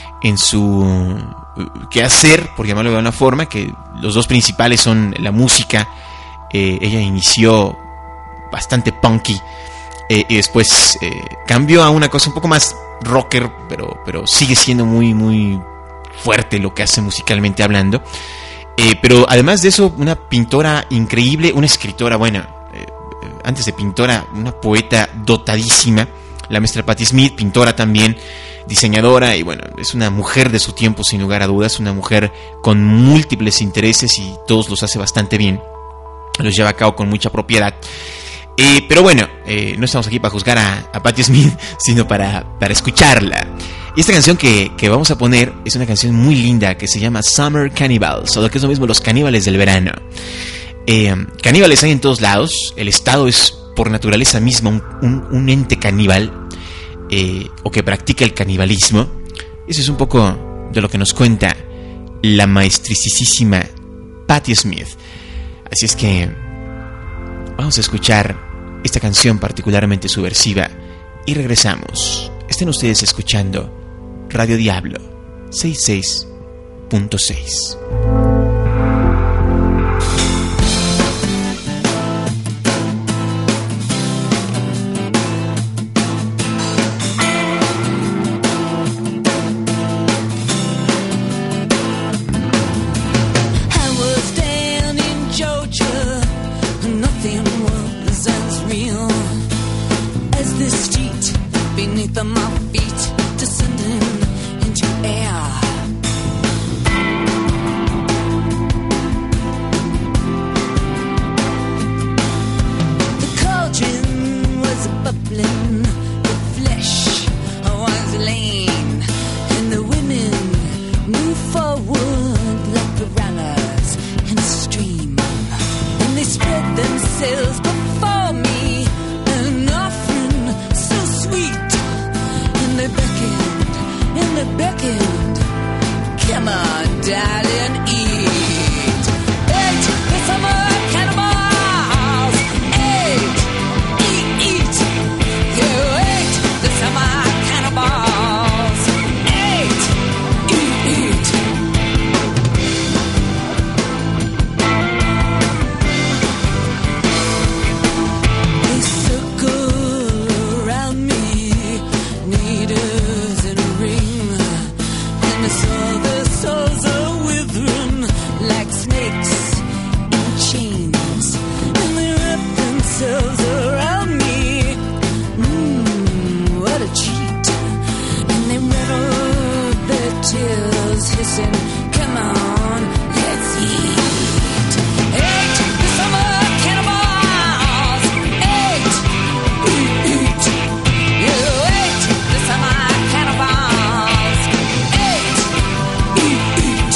quehacer, por llamarlo de una forma, que los dos principales son la música. Ella inició bastante punky, y después cambió a una cosa un poco más rocker, pero sigue siendo muy muy fuerte lo que hace musicalmente hablando. Pero además de eso, una pintora increíble, una escritora, bueno, antes de pintora, una poeta dotadísima, la maestra Patti Smith, pintora también, diseñadora, y bueno, es una mujer de su tiempo sin lugar a dudas, una mujer con múltiples intereses y todos los hace bastante bien, los lleva a cabo con mucha propiedad. Pero bueno, no estamos aquí para juzgar a Patti Smith, sino para escucharla. Y esta canción que vamos a poner es una canción muy linda que se llama Summer Cannibals, o lo que es lo mismo, los caníbales del verano. Caníbales hay en todos lados. El Estado es por naturaleza misma un ente caníbal, o que practica el canibalismo. Eso es un poco de lo que nos cuenta la maestricísima Patti Smith. Así es que vamos a escuchar esta canción particularmente subversiva y regresamos. Estén ustedes escuchando Radio Diablo 66.6. Descending into air. souls are withering like snakes in chains, and they wrap themselves around me. What a treat! And they rattle their tails, hissing, "Come on, let's eat." Eat the summer cannibals. Eat, eat. You ate the summer cannibals. Eat, eat.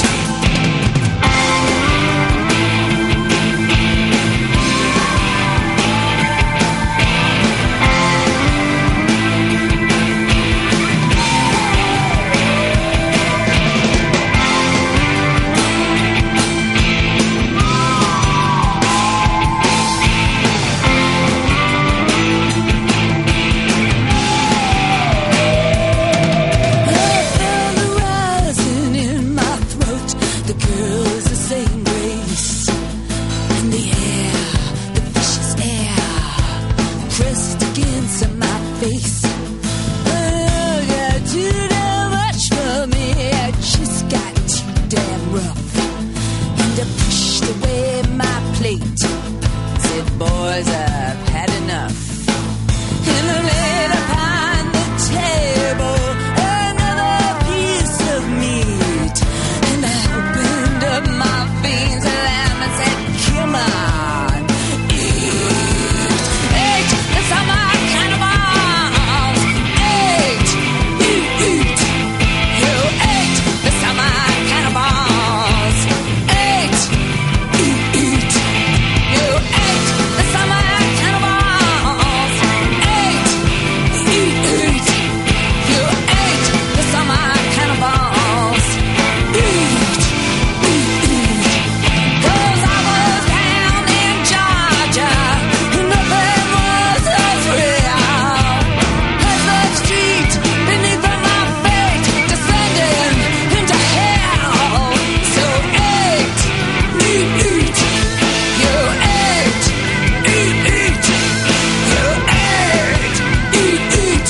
Boys, I've had enough. And I laid upon the table another piece of meat, and I opened up my veins and I said, "Come on, eat, eat the summer cannibals, eat, eat, you ate the summer cannibals, eat, eat, you ate the summer cannibals, eat, eat, you ate the summer cannibals, eat, eat. 'Cause I was down in Georgia, nothing was as real as the street beneath my feet, descending into hell. So eat, eat, you ate, eat, you ate, eat,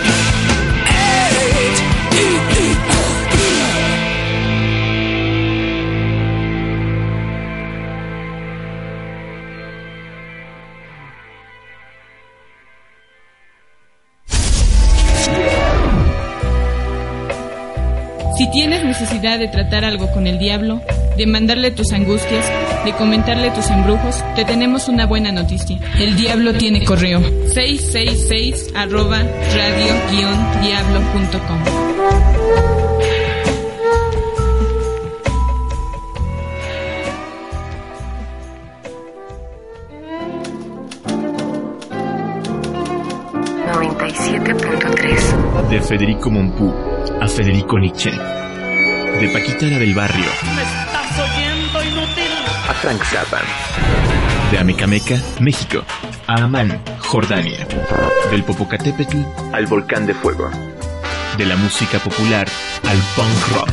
Si tienes necesidad de tratar algo con el diablo, de mandarle tus angustias, de comentarle tus embrujos, te tenemos una buena noticia. El diablo tiene correo: 666@radio-diablo.com. De Federico Mompou a Federico Nietzsche. De Paquita del Barrio ¿Me estás oyendo, inútil? A Frank Zappa. de Amecameca, México, a Amán, Jordania. Del Popocatépetl al Volcán de Fuego. De la música popular al punk rock.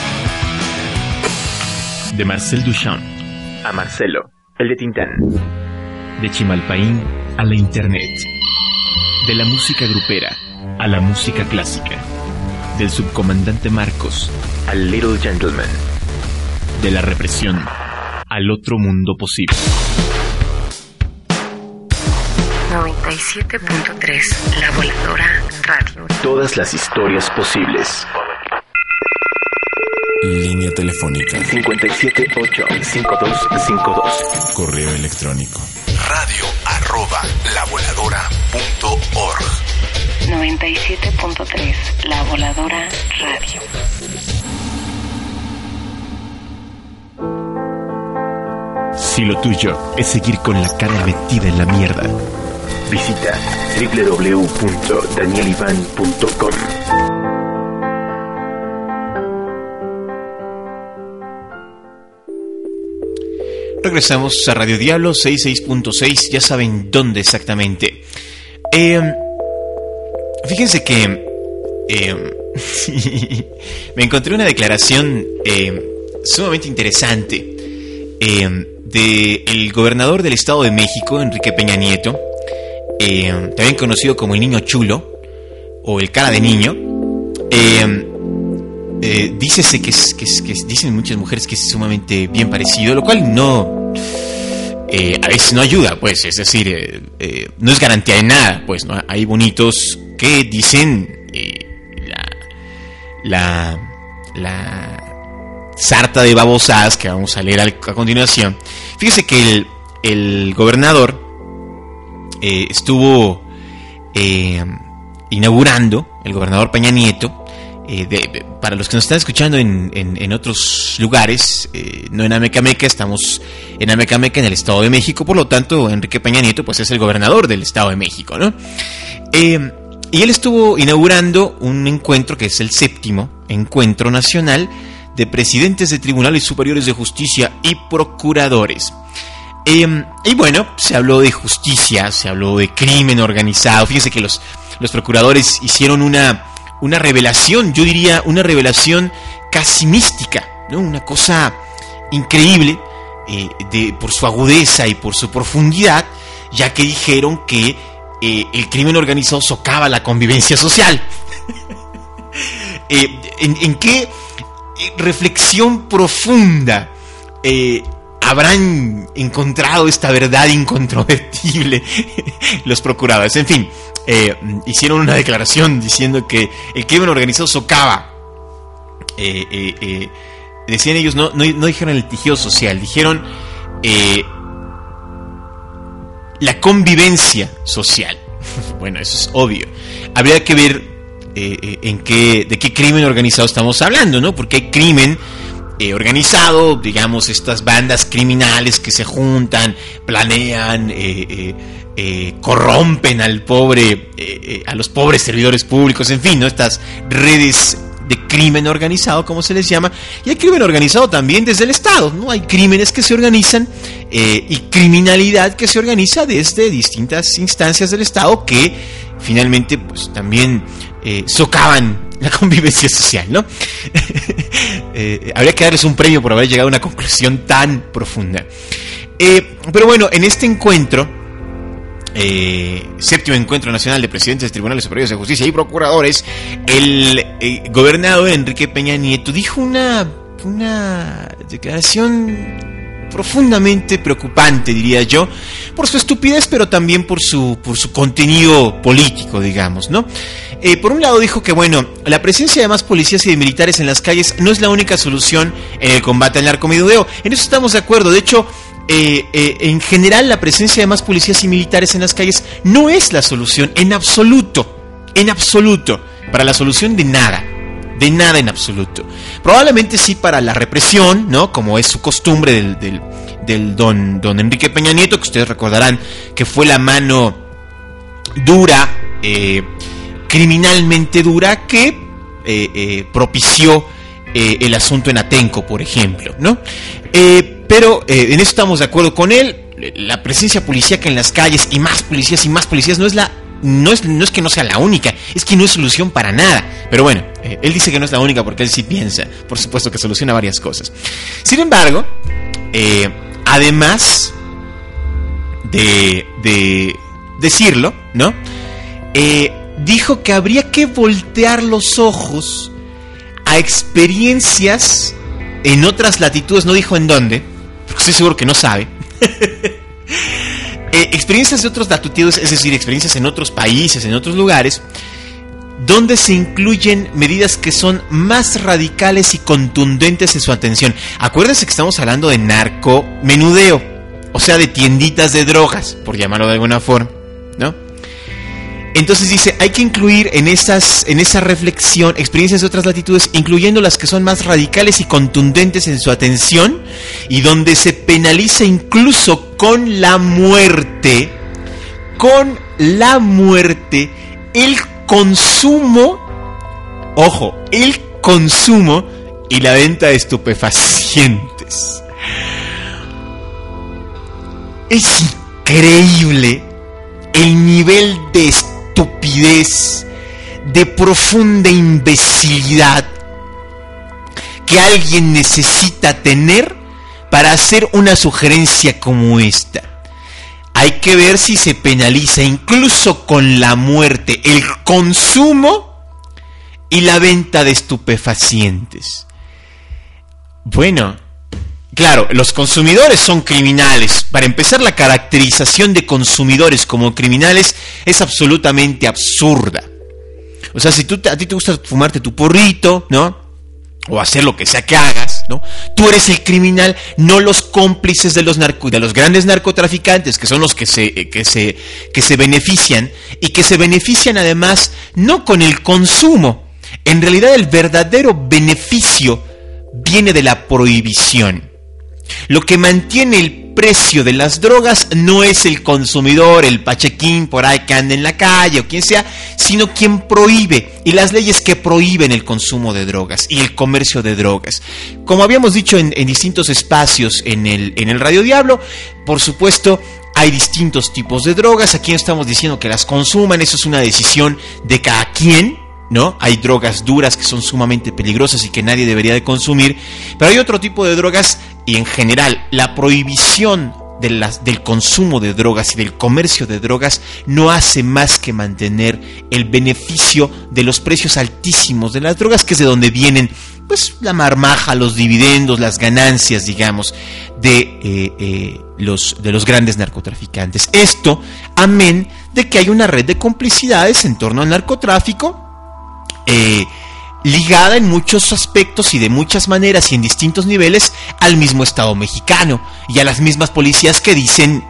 De Marcel Duchamp a Marcelo, el de Tintán. De Chimalpaín a la internet. De la música grupera a la música clásica. Del subcomandante Marcos al Little Gentleman. De la represión al otro mundo posible. 97.3 La Voladora Radio. Todas las historias posibles. Línea telefónica 578-5252. Correo electrónico radio@lavoladora.org. 97.3 La Voladora Radio. Si lo tuyo es seguir con la cara metida en la mierda, visita www.danielivan.com. Regresamos a Radio Diablo 66.6, ya saben dónde exactamente. Fíjense que me encontré una declaración sumamente interesante del gobernador del Estado de México, Enrique Peña Nieto, también conocido como el Niño Chulo o el Cara de Niño, dícese que dicen muchas mujeres que es sumamente bien parecido, lo cual no a veces no ayuda, pues, es decir, no es garantía de nada, pues, ¿no? Hay bonitos que dicen la sarta de babosadas que vamos a leer a continuación. Fíjese que el gobernador estuvo inaugurando, el gobernador Peña Nieto, para los que nos están escuchando en otros lugares, no en Amecameca, estamos en Amecameca, en el Estado de México, por lo tanto Enrique Peña Nieto pues es el gobernador del Estado de México, ¿no? Y él estuvo inaugurando un encuentro que es el 7º Encuentro Nacional de Presidentes de Tribunales Superiores de Justicia y Procuradores. Y bueno, se habló de justicia, se habló de crimen organizado. Fíjense que los procuradores hicieron una revelación, yo diría una revelación casi mística, ¿no? Una cosa increíble por su agudeza y por su profundidad, ya que dijeron que el crimen organizado socava la convivencia social. ¿En qué reflexión profunda habrán encontrado esta verdad incontrovertible los procuradores? En fin, hicieron una declaración diciendo que el crimen organizado socava, decían ellos, no dijeron el tejido social, dijeron la convivencia social. Bueno, eso es obvio. Habría que ver de qué crimen organizado estamos hablando, ¿no? Porque hay crimen organizado, digamos, estas bandas criminales que se juntan, planean, corrompen a los pobres servidores públicos, en fin, ¿no? Estas redes de crimen organizado, como se les llama. Y hay crimen organizado también desde el Estado, ¿no? Hay crímenes que se organizan y criminalidad que se organiza desde distintas instancias del Estado que finalmente pues también socavan la convivencia social, ¿no? Habría que darles un premio por haber llegado a una conclusión tan profunda. Pero bueno, en este encuentro, 7º Encuentro Nacional de Presidentes de Tribunales Superiores de Justicia y Procuradores, el gobernador Enrique Peña Nieto dijo una declaración profundamente preocupante, diría yo, por su estupidez, pero también por su contenido político, digamos, ¿no? Por un lado dijo que, bueno, la presencia de más policías y de militares en las calles no es la única solución en el combate al narcomenudeo. En eso estamos de acuerdo. De hecho, en general la presencia de más policías y militares en las calles no es la solución en absoluto, para la solución de nada en absoluto. Probablemente sí para la represión, ¿no? Como es su costumbre del don Enrique Peña Nieto, que ustedes recordarán que fue la mano dura, criminalmente dura, que propició el asunto en Atenco, por ejemplo, ¿no? Pero en eso estamos de acuerdo con él. La presencia policíaca en las calles y más policías no es que no sea la única, es que no es solución para nada. Pero bueno, él dice que no es la única porque él sí piensa, por supuesto, que soluciona varias cosas. Sin embargo, además de decirlo, ¿no? Dijo que habría que voltear los ojos a experiencias en otras latitudes, no dijo en dónde, porque estoy seguro que no sabe. Experiencias de otros latitudes, es decir, experiencias en otros países, en otros lugares, donde se incluyen medidas que son más radicales y contundentes en su atención. Acuérdense que estamos hablando de narcomenudeo, o sea, de tienditas de drogas, por llamarlo de alguna forma, ¿no? Entonces dice, hay que incluir en esa reflexión experiencias de otras latitudes, incluyendo las que son más radicales y contundentes en su atención, y donde se penaliza incluso con la muerte, el consumo, ojo, el consumo y la venta de estupefacientes. Es increíble el nivel de estupidez, de profunda imbecilidad que alguien necesita tener para hacer una sugerencia como esta. Hay que ver si se penaliza incluso con la muerte el consumo y la venta de estupefacientes. Bueno, claro, los consumidores son criminales. Para empezar, la caracterización de consumidores como criminales es absolutamente absurda. O sea, si a ti te gusta fumarte tu porrito, ¿no? O hacer lo que sea que hagas, ¿no? Tú eres el criminal, no los cómplices de los grandes narcotraficantes, que son los que se benefician, y que se benefician además no con el consumo. En realidad el verdadero beneficio viene de la prohibición. Lo que mantiene el precio de las drogas no es el consumidor, el pachequín por ahí que anda en la calle o quien sea, sino quien prohíbe, y las leyes que prohíben el consumo de drogas y el comercio de drogas. Como habíamos dicho en distintos espacios en el Radio Diablo, por supuesto, hay distintos tipos de drogas. Aquí no estamos diciendo que las consuman, eso es una decisión de cada quien, ¿no? Hay drogas duras que son sumamente peligrosas y que nadie debería de consumir, pero hay otro tipo de drogas, y en general la prohibición del consumo de drogas y del comercio de drogas no hace más que mantener el beneficio de los precios altísimos de las drogas, que es de donde vienen pues la marmaja, los dividendos, las ganancias, digamos, de los grandes narcotraficantes. Esto amén de que hay una red de complicidades en torno al narcotráfico, ligada en muchos aspectos y de muchas maneras y en distintos niveles al mismo Estado mexicano y a las mismas policías que dicen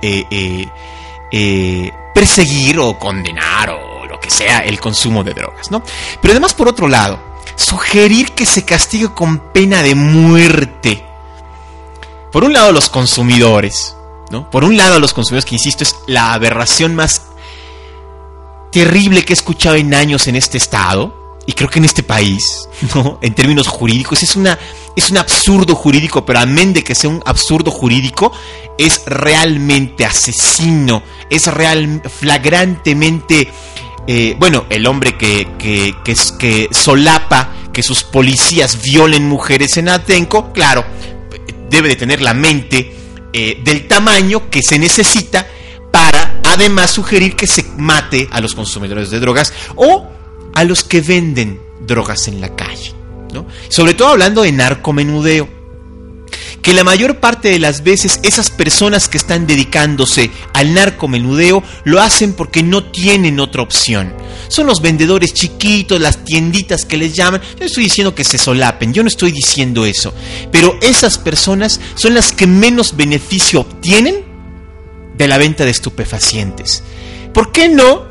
perseguir o condenar o lo que sea el consumo de drogas, ¿no? Pero además, por otro lado, sugerir que se castigue con pena de muerte, por un lado, los consumidores, ¿no? Por un lado, los consumidores, que insisto, es la aberración más terrible que he escuchado en años en este estado. Y creo que en este país, ¿no? En términos jurídicos, es un absurdo jurídico, pero amén de que sea un absurdo jurídico, es realmente asesino, es flagrantemente, el hombre que solapa que sus policías violen mujeres en Atenco, claro, debe de tener la mente del tamaño que se necesita para además sugerir que se mate a los consumidores de drogas o a los que venden drogas en la calle, ¿no? Sobre todo hablando de narcomenudeo, que la mayor parte de las veces esas personas que están dedicándose al narcomenudeo lo hacen porque no tienen otra opción. Son los vendedores chiquitos, las tienditas que les llaman. Yo no estoy diciendo que se solapen, yo no estoy diciendo eso, pero esas personas son las que menos beneficio obtienen de la venta de estupefacientes. ¿Por qué no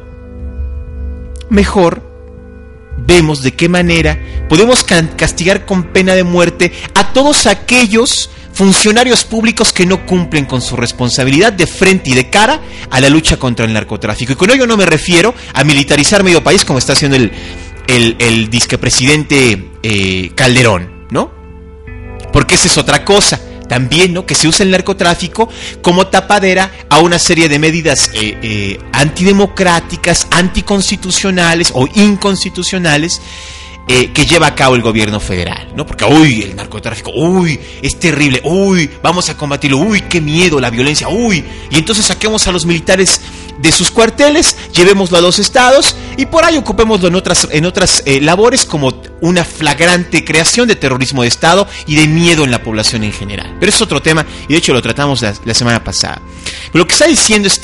mejor vemos de qué manera podemos castigar con pena de muerte a todos aquellos funcionarios públicos que no cumplen con su responsabilidad de frente y de cara a la lucha contra el narcotráfico? Y con ello no me refiero a militarizar medio país como está haciendo el disquepresidente Calderón, ¿no? Porque esa es otra cosa también, ¿no? Que se usa el narcotráfico como tapadera a una serie de medidas antidemocráticas, anticonstitucionales o inconstitucionales que lleva a cabo el gobierno federal, ¿no? Porque, uy, el narcotráfico, uy, es terrible, uy, vamos a combatirlo, uy, qué miedo, la violencia, uy, y entonces saquemos a los militares de sus cuarteles, llevémoslo a los estados y por ahí ocupémoslo en otras labores como una flagrante creación de terrorismo de estado y de miedo en la población en general. Pero es otro tema y de hecho lo tratamos la semana pasada. Pero lo que está diciendo este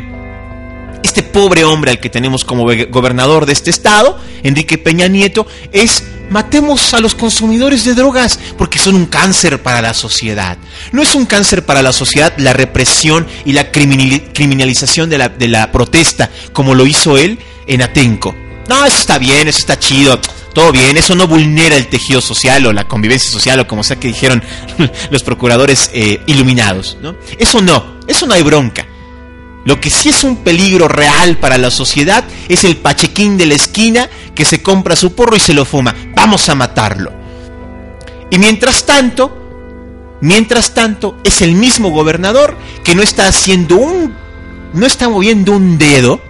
pobre hombre al que tenemos como gobernador de este estado, Enrique Peña Nieto, es: matemos a los consumidores de drogas porque son un cáncer para la sociedad. No es un cáncer para la sociedad la represión y la criminalización de la protesta, como lo hizo él en Atenco. No, eso está bien, eso está chido, todo bien, eso no vulnera el tejido social o la convivencia social o como sea que dijeron los procuradores iluminados, ¿no? Eso no hay bronca. Lo que sí es un peligro real para la sociedad es el pachequín de la esquina que se compra su porro y se lo fuma. Vamos a matarlo. Y mientras tanto, es el mismo gobernador que no está moviendo un dedo,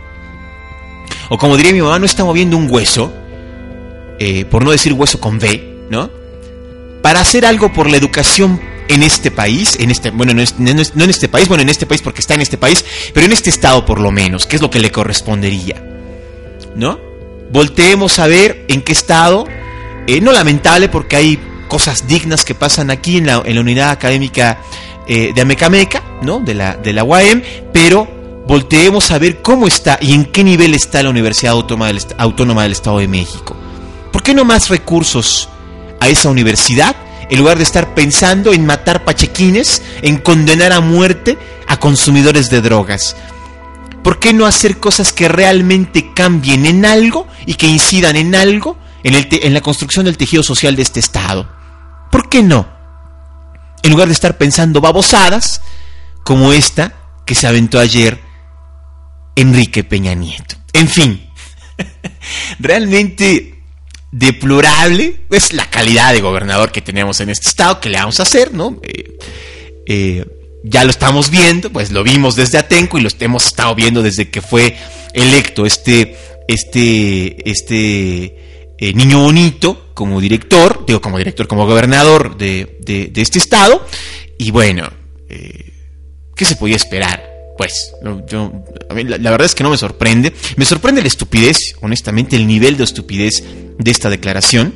o como diría mi mamá, no está moviendo un hueso, por no decir hueso con V, ¿no? Para hacer algo por la educación en este país, en este país porque está en este país, pero en este estado por lo menos, que es lo que le correspondería, ¿no? volteemos a ver en qué estado, no lamentable porque hay cosas dignas que pasan aquí en la unidad académica de Amecameca, ¿no? de la UAM, pero volteemos a ver cómo está y en qué nivel está la Universidad Autónoma del Estado de México. ¿Por qué no más recursos a esa universidad en lugar de estar pensando en matar pachequines, en condenar a muerte a consumidores de drogas? ¿Por qué no hacer cosas que realmente cambien en algo y que incidan en algo en la construcción del tejido social de este Estado? ¿Por qué no? En lugar de estar pensando babosadas como esta que se aventó ayer Enrique Peña Nieto. En fin, realmente deplorable es la calidad de gobernador que tenemos en este Estado. ¿Qué le vamos a hacer, no? Ya lo estamos viendo, pues lo vimos desde Atenco y lo hemos estado viendo desde que fue electo niño bonito como director, como gobernador de este Estado. Y bueno, ¿qué se podía esperar? Pues, a mí la verdad es que no me sorprende. Me sorprende la estupidez, honestamente, el nivel de estupidez de esta declaración.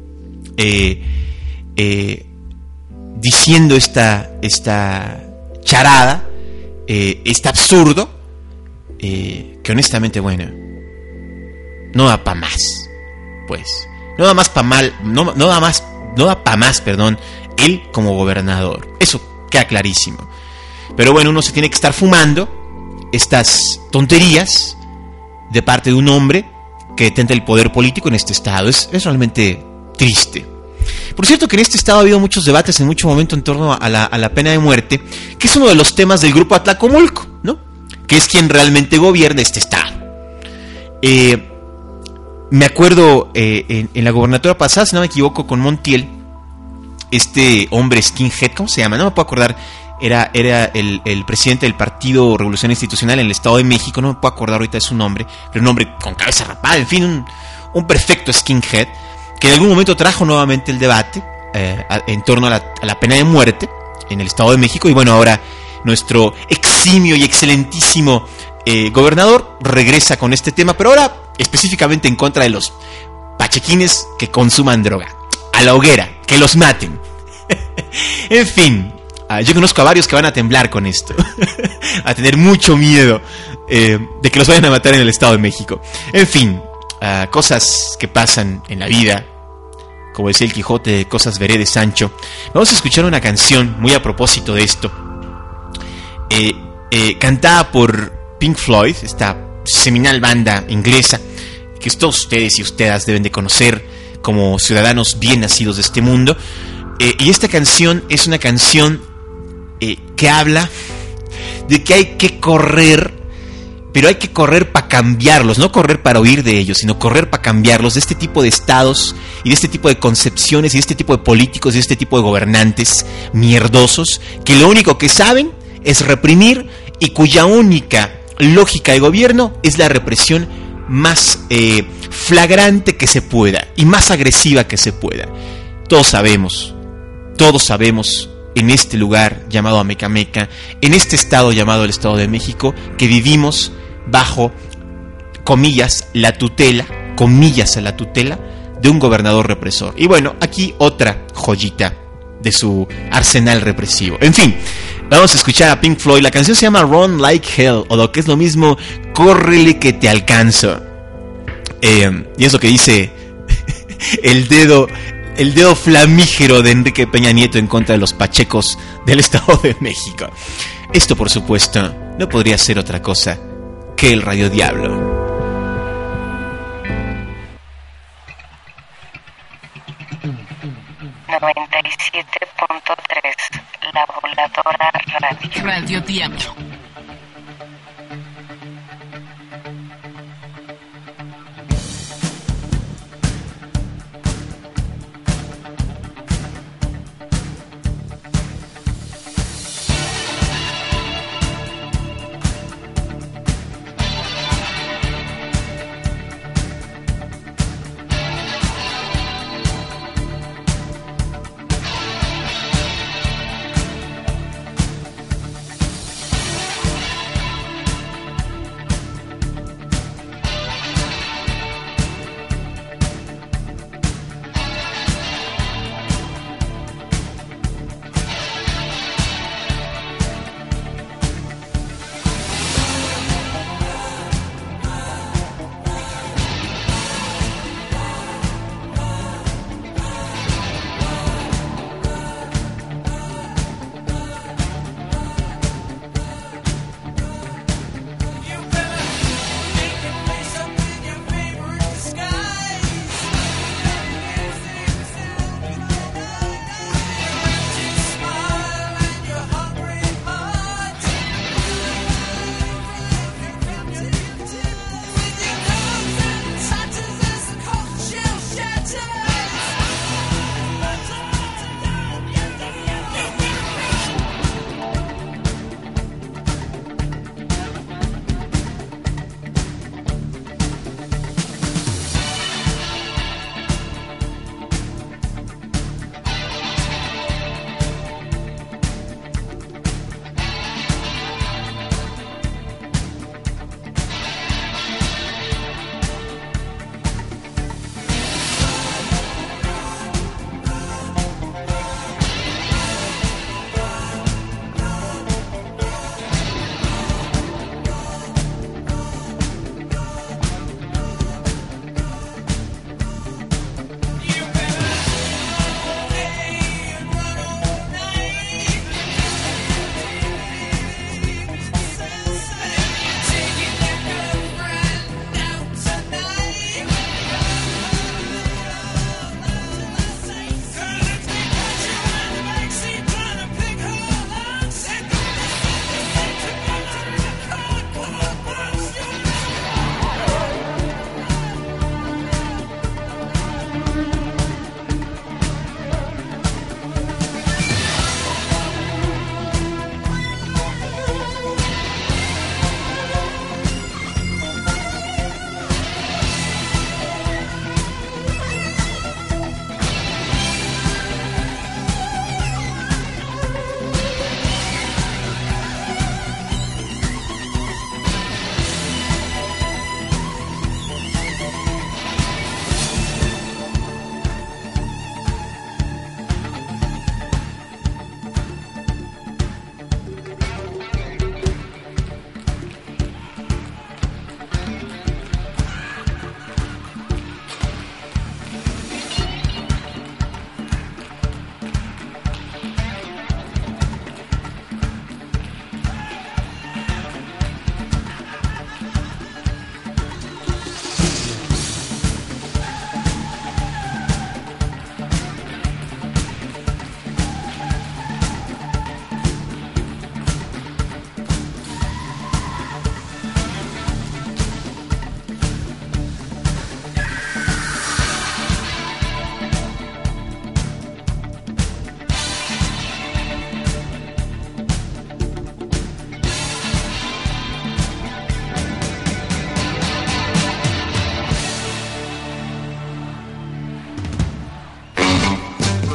Diciendo esta charada, este absurdo, que honestamente, bueno, no da para más. Pues, no da para más, él como gobernador. Eso queda clarísimo. Pero bueno, uno se tiene que estar fumando estas tonterías de parte de un hombre que detenta el poder político en este Estado. Es realmente triste. Por cierto que en este Estado ha habido muchos debates en mucho momento en torno a la pena de muerte, que es uno de los temas del grupo Atlacomulco, ¿no? Que es quien realmente gobierna este Estado. Me acuerdo en la gobernatura pasada, si no me equivoco, con Montiel, este hombre skinhead, ¿cómo se llama? No me puedo acordar. Era el presidente del Partido Revolución Institucional en el Estado de México, no me puedo acordar ahorita de su nombre, pero un hombre con cabeza rapada, en fin, un perfecto skinhead, que en algún momento trajo nuevamente el debate en torno a la pena de muerte en el Estado de México. Y bueno, ahora nuestro eximio y excelentísimo gobernador regresa con este tema, pero ahora específicamente en contra de los pachequines que consuman droga. A la hoguera, que los maten. En fin, yo conozco a varios que van a temblar con esto, a tener mucho miedo de que los vayan a matar en el Estado de México. En fin, cosas que pasan en la vida, como decía el Quijote, cosas veré de Sancho. Vamos a escuchar una canción muy a propósito de esto, cantada por Pink Floyd, esta seminal banda inglesa que todos ustedes y ustedes deben de conocer como ciudadanos bien nacidos de este mundo. Y esta canción es una canción que habla de que hay que correr, pero hay que correr para cambiarlos, no correr para huir de ellos, sino correr para cambiarlos, de este tipo de estados y de este tipo de concepciones y de este tipo de políticos y de este tipo de gobernantes mierdosos que lo único que saben es reprimir y cuya única lógica de gobierno es la represión más flagrante que se pueda y más agresiva que se pueda. Todos sabemos en este lugar llamado Amecameca, en este estado llamado el Estado de México, que vivimos bajo, comillas, la tutela de un gobernador represor. Y bueno, aquí otra joyita de su arsenal represivo. En fin, vamos a escuchar a Pink Floyd. La canción se llama Run Like Hell, o lo que es lo mismo, córrele que te alcanzo. Y es lo que dice el dedo flamígero de Enrique Peña Nieto en contra de los pachecos del Estado de México. Esto, por supuesto, no podría ser otra cosa que el Radio Diablo. 97.3, La Voladora Radio. Radio Diablo.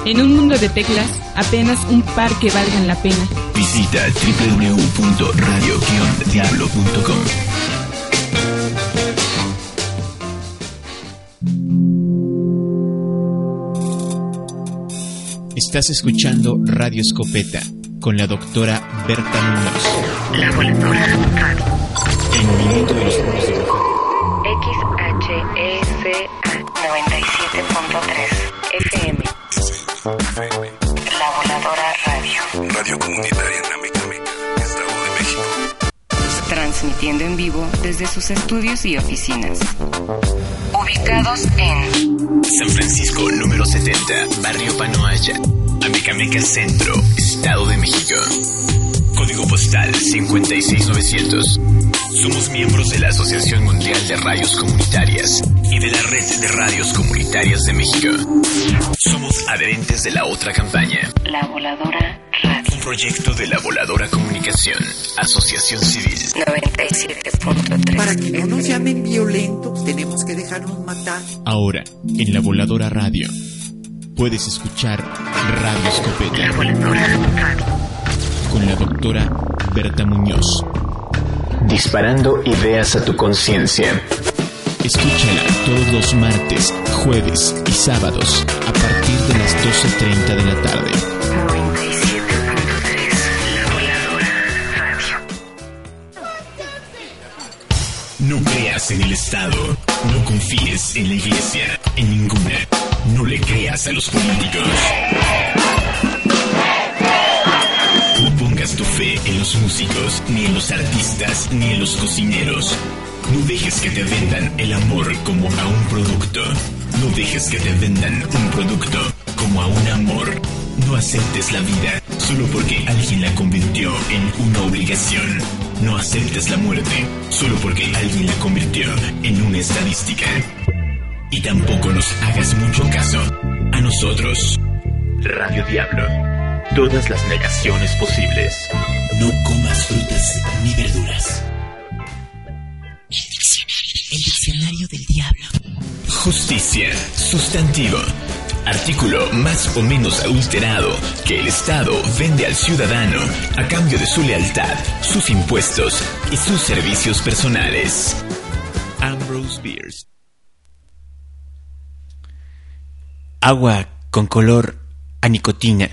En un mundo de teclas, apenas un par que valgan la pena. Visita www.radio-diablo.com. Estás escuchando Radio Escopeta con la doctora Berta Muñoz. La voladora radio. El movimiento de los polos de Oaxaca. XHESA 97.3 FM. La voladora radio. Radio comunitaria en Amecameca, Estado de México. Transmitiendo en vivo desde sus estudios y oficinas. Ubicados en San Francisco, número 70, Barrio Panoaya, Amecameca Centro, Estado de México. Código postal 56900. Somos miembros de la Asociación Mundial de Radios Comunitarias y de la Red de Radios Comunitarias de México. Somos adherentes de la otra campaña. La voladora radio. Un proyecto de la Voladora Comunicación, Asociación Civil. 97.3. Para que no nos llamen violentos, tenemos que dejarnos matar. Ahora, en la Voladora Radio, puedes escuchar Radio Escopeta. La voladora radio. Con la doctora Berta Muñoz. Disparando ideas a tu conciencia. Escúchala todos los martes, jueves y sábados a partir de las 12:30 de la tarde. 97.3. La voladora radio. No creas en el Estado. No confíes en la Iglesia. En ninguna. No le creas a los políticos. No pongas tu fe en los músicos, ni en los artistas, ni en los cocineros. No dejes que te vendan el amor como a un producto. No dejes que te vendan un producto como a un amor. No aceptes la vida solo porque alguien la convirtió en una obligación. No aceptes la muerte solo porque alguien la convirtió en una estadística. Y tampoco nos hagas mucho caso a nosotros. Radio Diablo. Todas las negaciones posibles. No comas frutas ni verduras. El diccionario del diablo. Justicia. Sustantivo. Artículo más o menos adulterado que el Estado vende al ciudadano a cambio de su lealtad, sus impuestos y sus servicios personales. Ambrose Bierce. Agua con color a nicotina.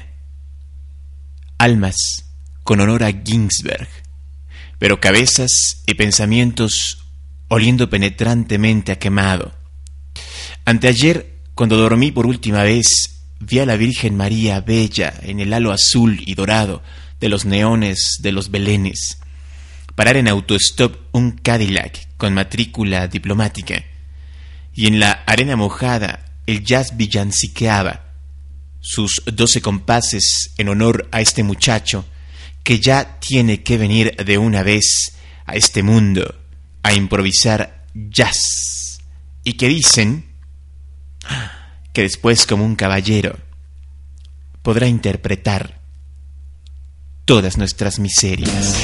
Almas con olor a Ginsberg, pero cabezas y pensamientos oliendo penetrantemente a quemado. Anteayer, cuando dormí por última vez, vi a la Virgen María bella en el halo azul y dorado de los neones de los belenes, parar en autostop un Cadillac con matrícula diplomática, y en la arena mojada el jazz villanciqueaba sus 12 compases en honor a este muchacho que ya tiene que venir de una vez a este mundo a improvisar jazz, y que dicen que después, como un caballero, podrá interpretar todas nuestras miserias.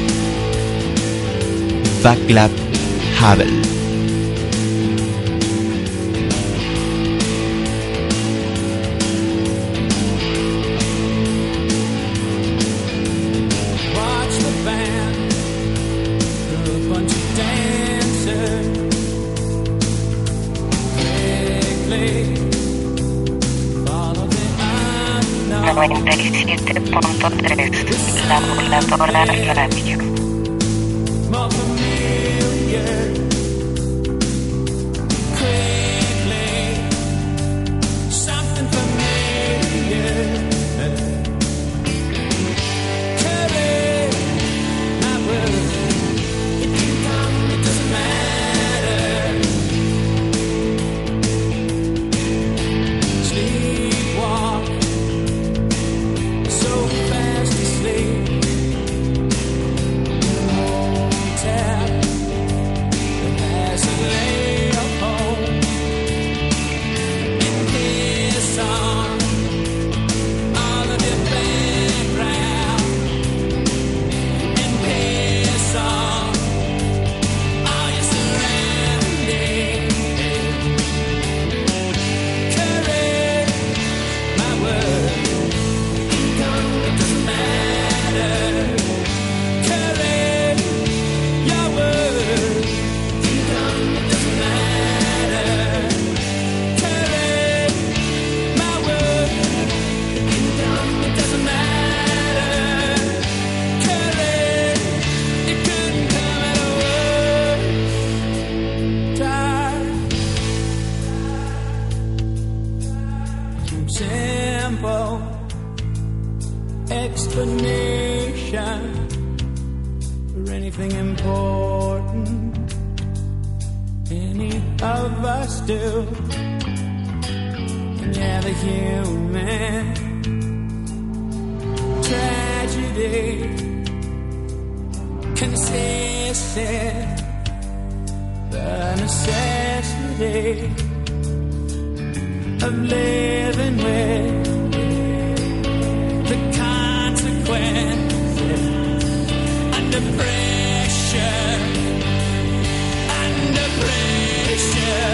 Václav Havel. La voladora radio. explanation for anything important any of us do. And yeah, the human tragedy consisted the necessity of living with the consequences under pressure, under pressure.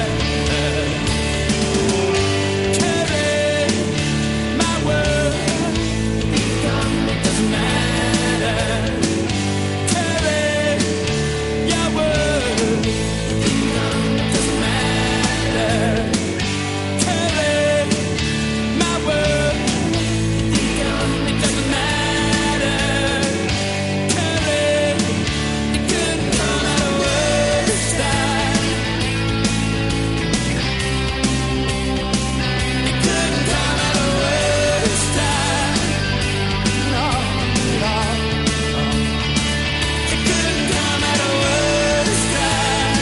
Carry my word, it doesn't matter. Carry your word, it doesn't matter. Carry my word, it doesn't matter. Carry, it could come out of worse time. It could come out of worse time. No, no, no. It could come out of worse time.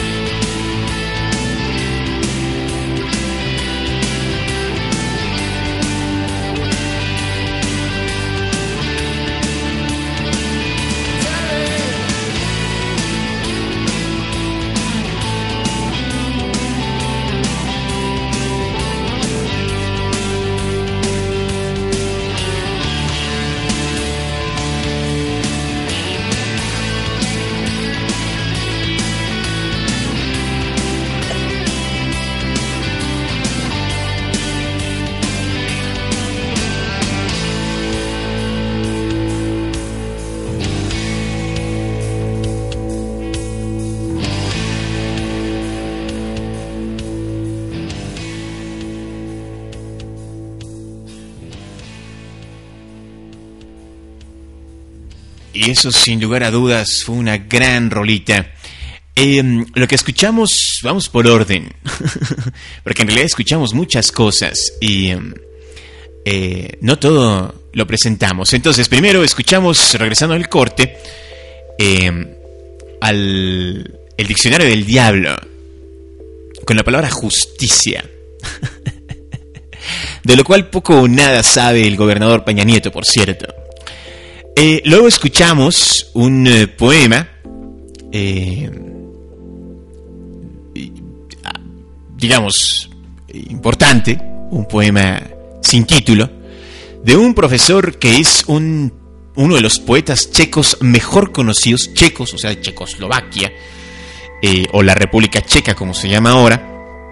Y eso, sin lugar a dudas, fue una gran rolita. Lo que escuchamos, vamos por orden, porque en realidad escuchamos muchas cosas y no todo lo presentamos. Entonces, primero escuchamos, regresando al corte, el diccionario del diablo, con la palabra justicia, de lo cual poco o nada sabe el gobernador Peña Nieto, por cierto. Luego escuchamos un poema, digamos, importante, un poema sin título, de un profesor que es uno de los poetas checos mejor conocidos, checos, o sea, de Checoslovaquia, o la República Checa, como se llama ahora,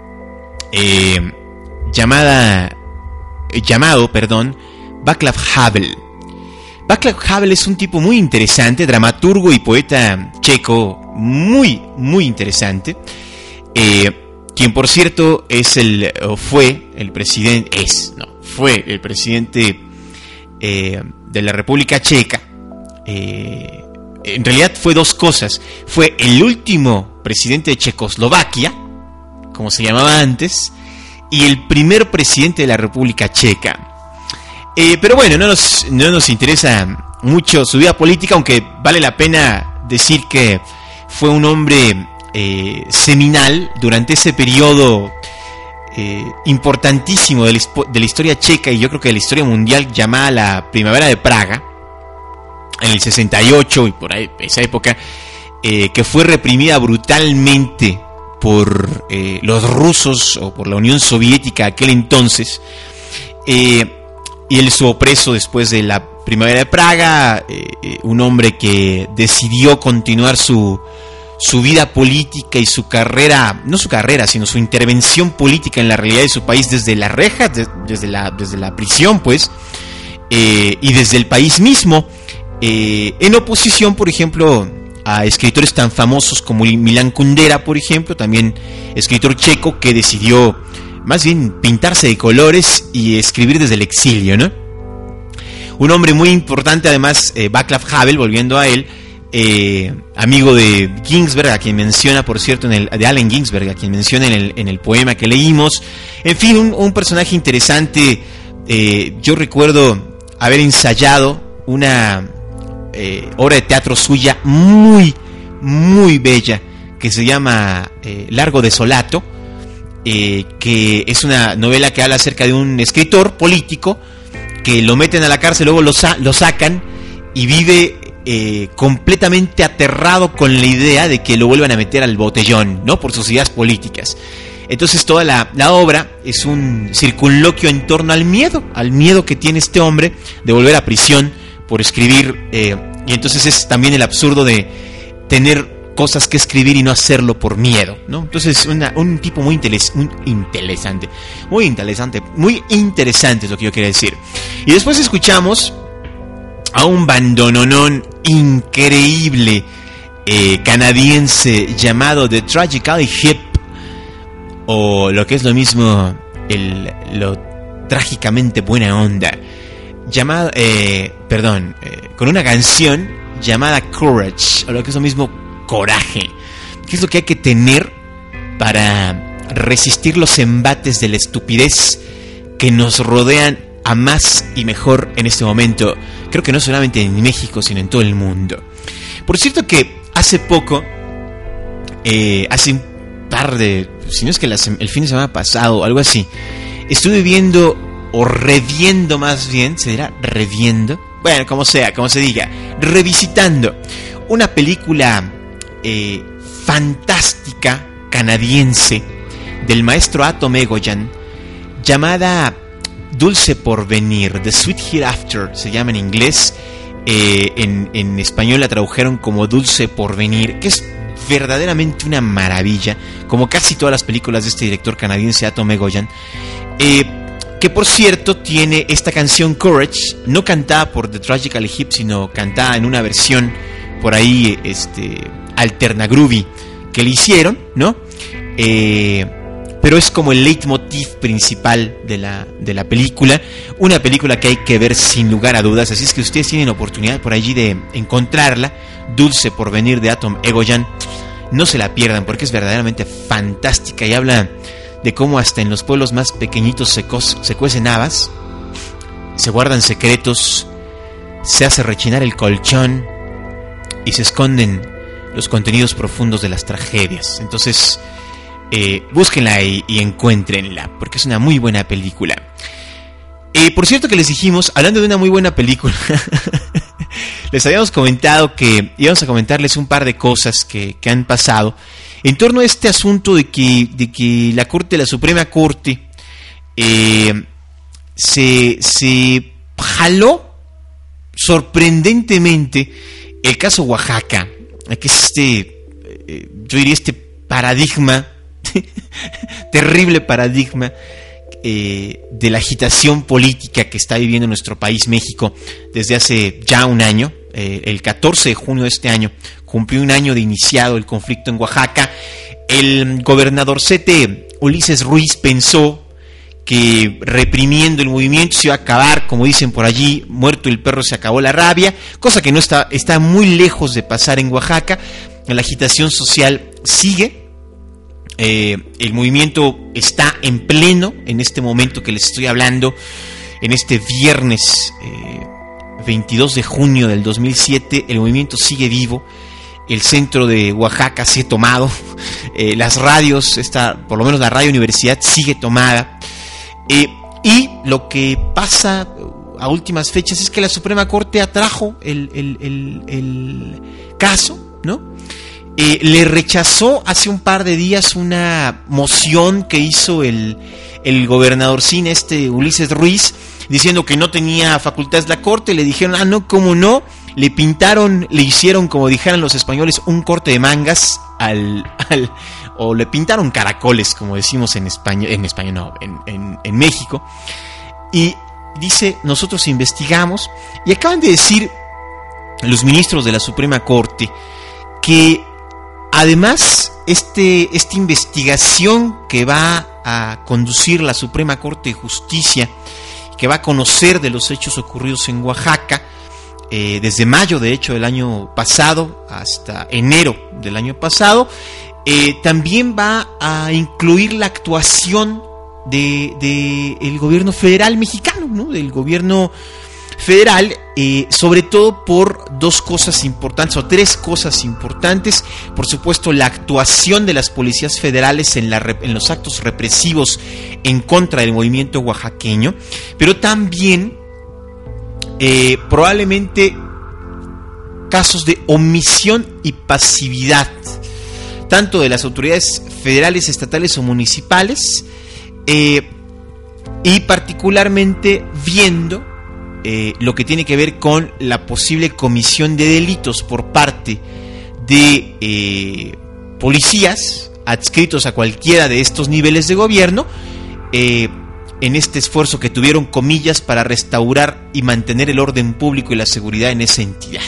llamado Václav Havel. Václav Havel es un tipo muy interesante, dramaturgo y poeta checo muy, muy interesante, quien por cierto fue el presidente de la República Checa. En realidad fue dos cosas: fue el último presidente de Checoslovaquia, como se llamaba antes, y el primer presidente de la República Checa. Pero bueno, no nos interesa mucho su vida política, aunque vale la pena decir que fue un hombre seminal durante ese periodo importantísimo de la historia checa, y yo creo que de la historia mundial, llamada la Primavera de Praga, en el 68 y por ahí, esa época, que fue reprimida brutalmente por los rusos o por la Unión Soviética aquel entonces. Y él estuvo preso después de la Primavera de Praga, un hombre que decidió continuar su vida política y su carrera, no su carrera, sino su intervención política en la realidad de su país desde la reja, desde la prisión, pues, y desde el país mismo, en oposición, por ejemplo, a escritores tan famosos como Milan Kundera, por ejemplo, también escritor checo que decidió más bien pintarse de colores y escribir desde el exilio, ¿no? Un hombre muy importante, además, Václav Havel, volviendo a él, amigo de Ginsberg, a quien menciona, por cierto, de Allen Ginsberg, a quien menciona en el poema que leímos. En fin, un personaje interesante. Yo recuerdo haber ensayado una obra de teatro suya muy, muy bella, que se llama Largo Desolato, que es una novela que habla acerca de un escritor político que lo meten a la cárcel, luego lo sacan y vive completamente aterrado con la idea de que lo vuelvan a meter al botellón, ¿no? Por sus ideas políticas. Entonces toda la obra es un circunloquio en torno al miedo que tiene este hombre de volver a prisión por escribir, y entonces es también el absurdo de tener cosas que escribir y no hacerlo por miedo, ¿no? Entonces un tipo muy interesante es lo que yo quería decir. Y después escuchamos a un bandononón increíble canadiense llamado The Tragically Hip, o lo que es lo mismo, lo trágicamente buena onda, llamado, con una canción llamada Courage, o lo que es lo mismo, coraje. ¿Qué es lo que hay que tener para resistir los embates de la estupidez que nos rodean a más y mejor en este momento? Creo que no solamente en México, sino en todo el mundo. Por cierto que hace poco, hace un par de, si no es que el fin de semana pasado, algo así, estuve viendo, o reviendo más bien, ¿se dirá reviendo? Bueno, como sea, como se diga, revisitando una película fantástica canadiense del maestro Atom Egoyan, llamada Dulce Porvenir, The Sweet Hereafter se llama en inglés, en español la tradujeron como Dulce Porvenir, que es verdaderamente una maravilla, como casi todas las películas de este director canadiense Atom Egoyan, que por cierto tiene esta canción Courage, no cantada por The Tragically Hip, sino cantada en una versión por ahí alterna groovy que le hicieron, ¿no? Pero es como el leitmotiv principal de la película, una película que hay que ver sin lugar a dudas, así es que ustedes tienen oportunidad por allí de encontrarla, Dulce Porvenir de Atom Egoyan, no se la pierdan porque es verdaderamente fantástica y habla de cómo hasta en los pueblos más pequeñitos se cuecen habas, se guardan secretos, se hace rechinar el colchón y se esconden los contenidos profundos de las tragedias. Entonces, búsquenla y encuéntrenla, porque es una muy buena película. Por cierto que les dijimos, hablando de una muy buena película, les habíamos comentado que íbamos a comentarles un par de cosas que han pasado en torno a este asunto de que la Suprema Corte se jaló sorprendentemente el caso Oaxaca, que es yo diría paradigma, terrible paradigma de la agitación política que está viviendo nuestro país, México, desde hace ya un año. El 14 de junio de este año cumplió un año de iniciado el conflicto en Oaxaca. El gobernadorcete Ulises Ruiz pensó que reprimiendo el movimiento se iba a acabar, como dicen por allí, muerto el perro se acabó la rabia, cosa que no está muy lejos de pasar en Oaxaca. La agitación social sigue. El movimiento está en pleno en este momento que les estoy hablando, en este viernes 22 de junio del 2007, el movimiento sigue vivo. El centro de Oaxaca sigue tomado, las radios, por lo menos la Radio Universidad sigue tomada, y lo que pasa a últimas fechas es que la Suprema Corte atrajo el caso, ¿no? Le rechazó hace un par de días una moción que hizo el gobernadorcín Ulises Ruiz, diciendo que no tenía facultades la Corte. Le dijeron, no, ¿cómo no? Le hicieron, como dijeran los españoles, un corte de mangas o le pintaron caracoles, como decimos en México. Y dice, nosotros investigamos, y acaban de decir los ministros de la Suprema Corte que además esta investigación que va a conducir la Suprema Corte de Justicia, que va a conocer de los hechos ocurridos en Oaxaca, desde mayo de hecho del año pasado hasta enero del año pasado, también va a incluir la actuación del gobierno federal mexicano, ¿no? Del gobierno federal, sobre todo por dos cosas importantes, o tres cosas importantes. Por supuesto, la actuación de las policías federales en los actos represivos en contra del movimiento oaxaqueño, pero también probablemente casos de omisión y pasividad, tanto de las autoridades federales, estatales o municipales, y particularmente viendo lo que tiene que ver con la posible comisión de delitos por parte de policías adscritos a cualquiera de estos niveles de gobierno, en este esfuerzo que tuvieron, comillas, para restaurar y mantener el orden público y la seguridad en esa entidad.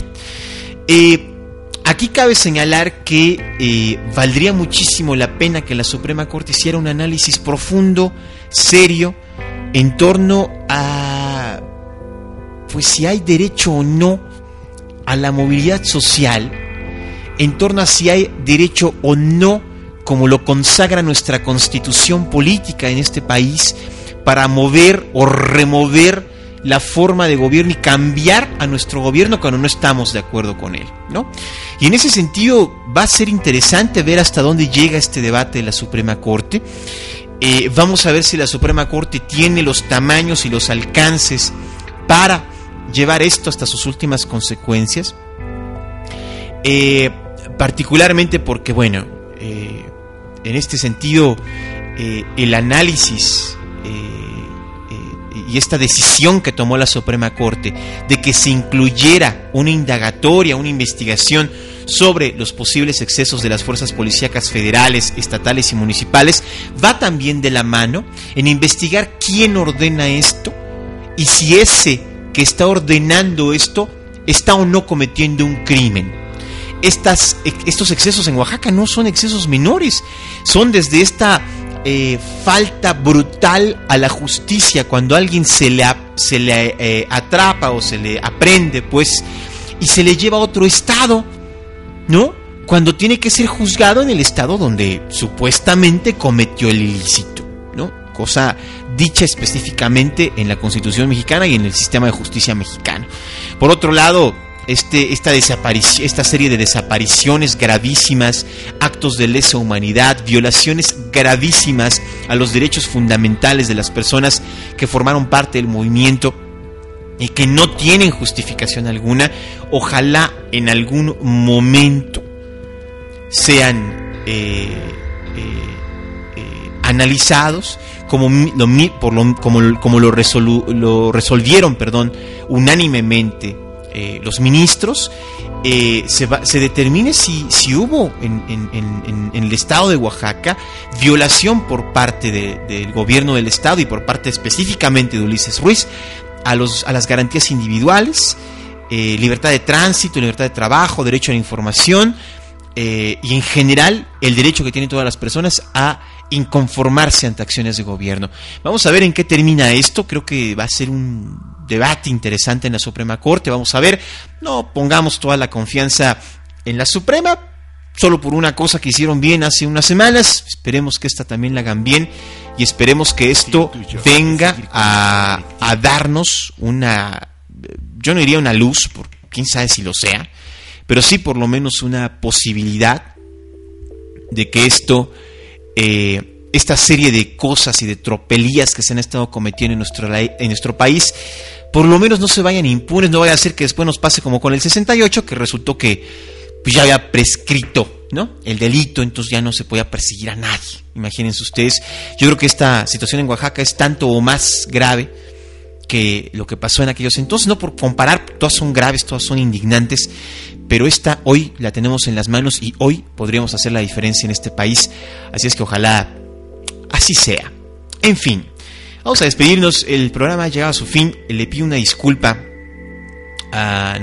Aquí cabe señalar que valdría muchísimo la pena que la Suprema Corte hiciera un análisis profundo, serio, en torno a, pues, si hay derecho o no a la movilidad social, en torno a si hay derecho o no, como lo consagra nuestra constitución política en este país, para mover o remover la forma de gobierno y cambiar a nuestro gobierno cuando no estamos de acuerdo con él, ¿no? Y en ese sentido va a ser interesante ver hasta dónde llega este debate de la Suprema Corte. Vamos a ver si la Suprema Corte tiene los tamaños y los alcances para llevar esto hasta sus últimas consecuencias, particularmente porque, bueno, en este sentido, el análisis y esta decisión que tomó la Suprema Corte de que se incluyera una indagatoria, una investigación sobre los posibles excesos de las fuerzas policíacas federales, estatales y municipales, va también de la mano en investigar quién ordena esto y si ese que está ordenando esto está o no cometiendo un crimen. Estos excesos en Oaxaca no son excesos menores, son desde esta falta brutal a la justicia, cuando a alguien se le atrapa o se le aprende, pues, y se le lleva a otro estado, ¿no? Cuando tiene que ser juzgado en el estado donde supuestamente cometió el ilícito, ¿no? Cosa dicha específicamente en la Constitución mexicana y en el sistema de justicia mexicano. Por otro lado, esta serie de desapariciones gravísimas, actos de lesa humanidad, violaciones gravísimas a los derechos fundamentales de las personas que formaron parte del movimiento y que no tienen justificación alguna, ojalá en algún momento sean analizados como lo resolvieron, unánimemente los ministros, se determine si hubo en el estado de Oaxaca violación por parte del gobierno del estado y por parte específicamente de Ulises Ruiz a las garantías individuales, libertad de tránsito, libertad de trabajo, derecho a la información, y en general el derecho que tienen todas las personas a inconformarse ante acciones de gobierno. Vamos a ver en qué termina esto. Creo que va a ser un debate interesante en la Suprema Corte. Vamos a ver, no pongamos toda la confianza en la Suprema solo por una cosa que hicieron bien hace unas semanas. Esperemos que esta también la hagan bien y esperemos que esto venga a darnos una, yo no diría una luz, porque quién sabe si lo sea, pero sí por lo menos una posibilidad de que esta serie de cosas y de tropelías que se han estado cometiendo en nuestro país, por lo menos no se vayan impunes. No vaya a ser que después nos pase como con el 68, que resultó que pues ya había prescrito, ¿no?, el delito, entonces ya no se podía perseguir a nadie. Imagínense ustedes. Yo creo que esta situación en Oaxaca es tanto o más grave que lo que pasó en aquellos entonces. No por comparar, todas son graves, todas son indignantes, pero esta hoy la tenemos en las manos y hoy podríamos hacer la diferencia en este país. Así es que ojalá así sea. En fin, vamos a despedirnos. El programa ha llegado a su fin. Le pido una disculpa a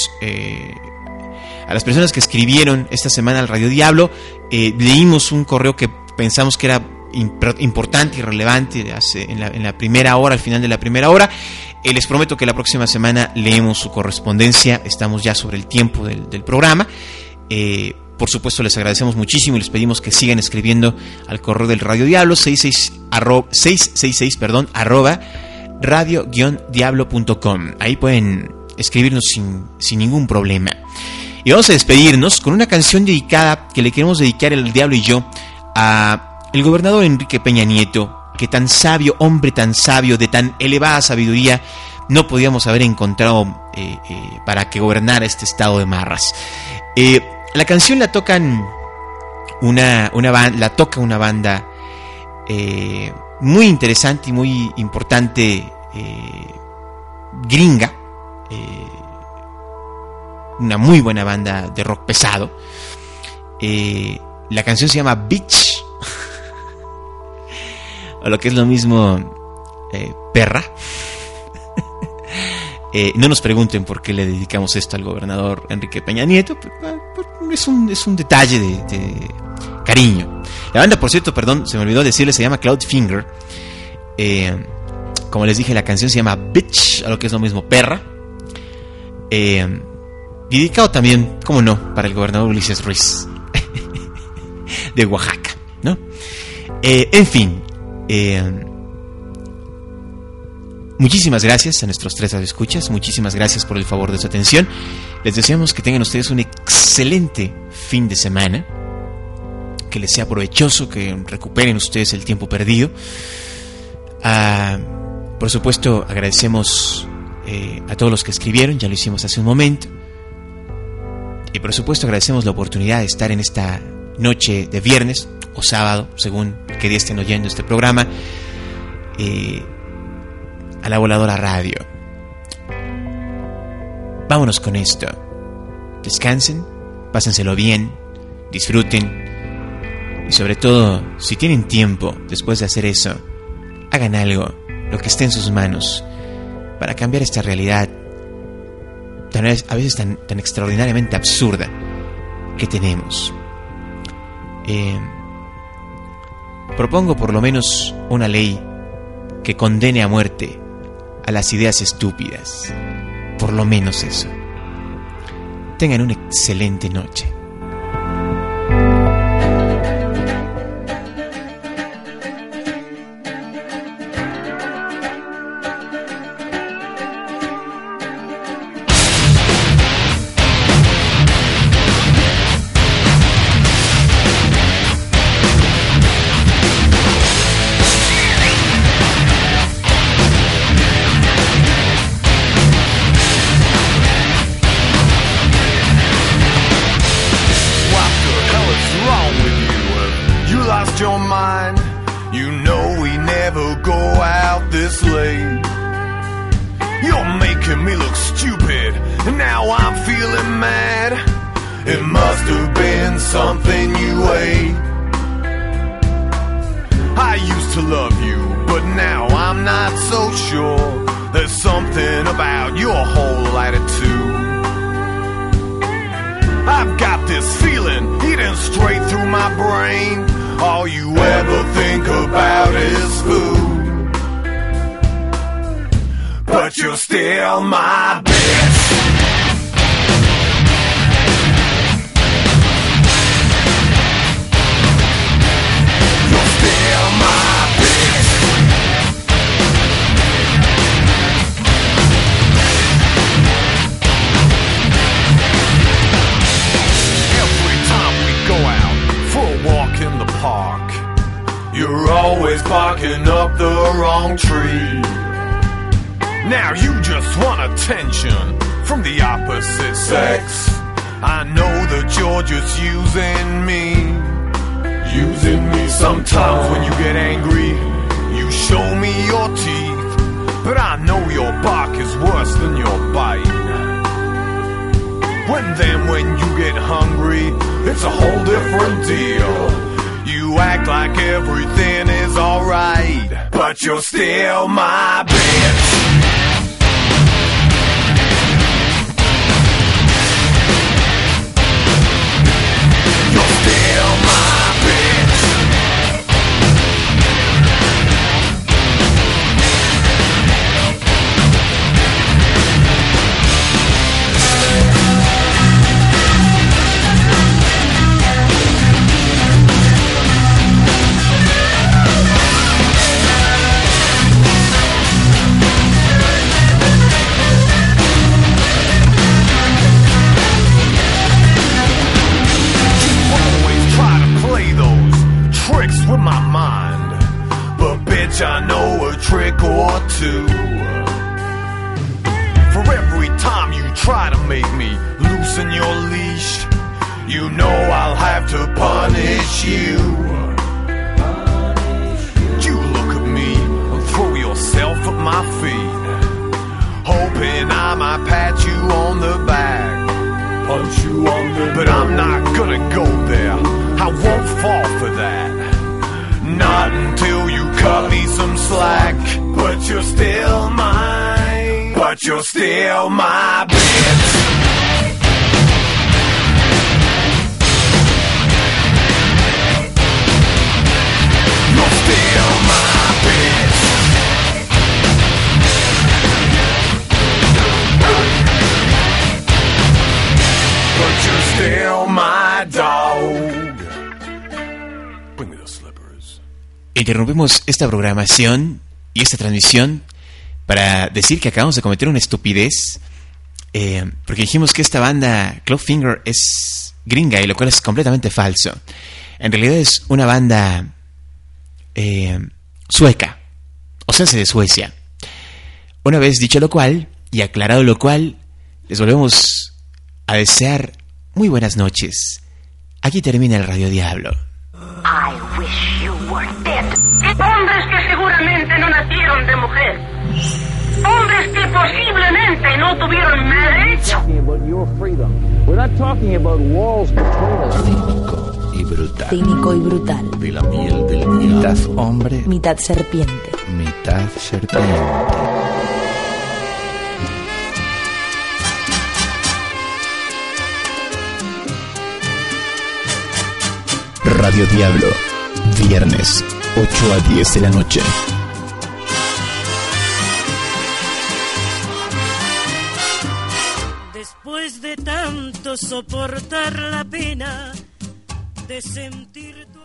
a las personas que escribieron esta semana al Radio Diablo. Leímos un correo que pensamos que era importante y relevante en la primera hora, al final de la primera hora. Les prometo que la próxima semana leemos su correspondencia. Estamos ya sobre el tiempo del programa. Por supuesto, les agradecemos muchísimo y les pedimos que sigan escribiendo al correo del Radio Diablo 666, radio-diablo.com. Ahí pueden escribirnos sin ningún problema. Y vamos a despedirnos con una canción dedicada que le queremos dedicar el Diablo y yo a el gobernador Enrique Peña Nieto, que tan sabio, hombre tan sabio, de tan elevada sabiduría, no podíamos haber encontrado para que gobernara este estado de marras. La canción la tocan una banda muy interesante y muy importante, gringa, una muy buena banda de rock pesado. La canción se llama Bitch, o lo que es lo mismo, perra. No nos pregunten por qué le dedicamos esto al gobernador Enrique Peña Nieto, pero es un detalle de cariño. La banda, por cierto, perdón, se me olvidó decirles, se llama Cloudfinger. Como les dije, la canción se llama Bitch, a lo que es lo mismo, perra. Dedicado también, cómo no, para el gobernador Ulises Ruiz de Oaxaca, ¿no? En fin, muchísimas gracias a nuestros 3 radioescuchas, muchísimas gracias por el favor de su atención. Les deseamos que tengan ustedes un excelente fin de semana, que les sea provechoso, que recuperen ustedes el tiempo perdido. Por supuesto, agradecemos a todos los que escribieron, ya lo hicimos hace un momento. Y por supuesto agradecemos la oportunidad de estar en esta noche de viernes o sábado, según qué día estén oyendo este programa, a La Voladora Radio. Vámonos con esto. Descansen, pásenselo bien, disfruten. Y sobre todo, si tienen tiempo después de hacer eso, hagan algo, lo que esté en sus manos, para cambiar esta realidad a veces tan extraordinariamente absurda que tenemos. Propongo por lo menos una ley que condene a muerte a las ideas estúpidas. Por lo menos eso. Tengan una excelente noche. try to make me loosen your leash, you know I'll have to punish you. You look at me and throw yourself at my feet, hoping I might pat you on the back, punch you on the but I'm not gonna go there, I won't fall for that. Not until you cut me some slack. But you're still mine. But you're still my bitch. You're still my bitch. But you're still my dog. Bring me the slippers. Interrumpimos esta programación y esta transmisión para decir que acabamos de cometer una estupidez, porque dijimos que esta banda Clawfinger es gringa, y lo cual es completamente falso. En realidad es una banda sueca, o sea, de Suecia. Una vez dicho lo cual y aclarado lo cual, les volvemos a desear muy buenas noches. Aquí termina el Radio Diablo. I wish you were dead. Hombres que seguramente no nacieron de mujer. Hombres que posiblemente no tuvieron madre. We're not talking about walls between us. Cínico y brutal. Cínico y brutal. De la piel del diablo. Mitad hombre, Mitad serpiente. mitad serpiente. Radio Diablo, viernes, 8 a 10 de la noche. Después de tanto soportar la pena de sentir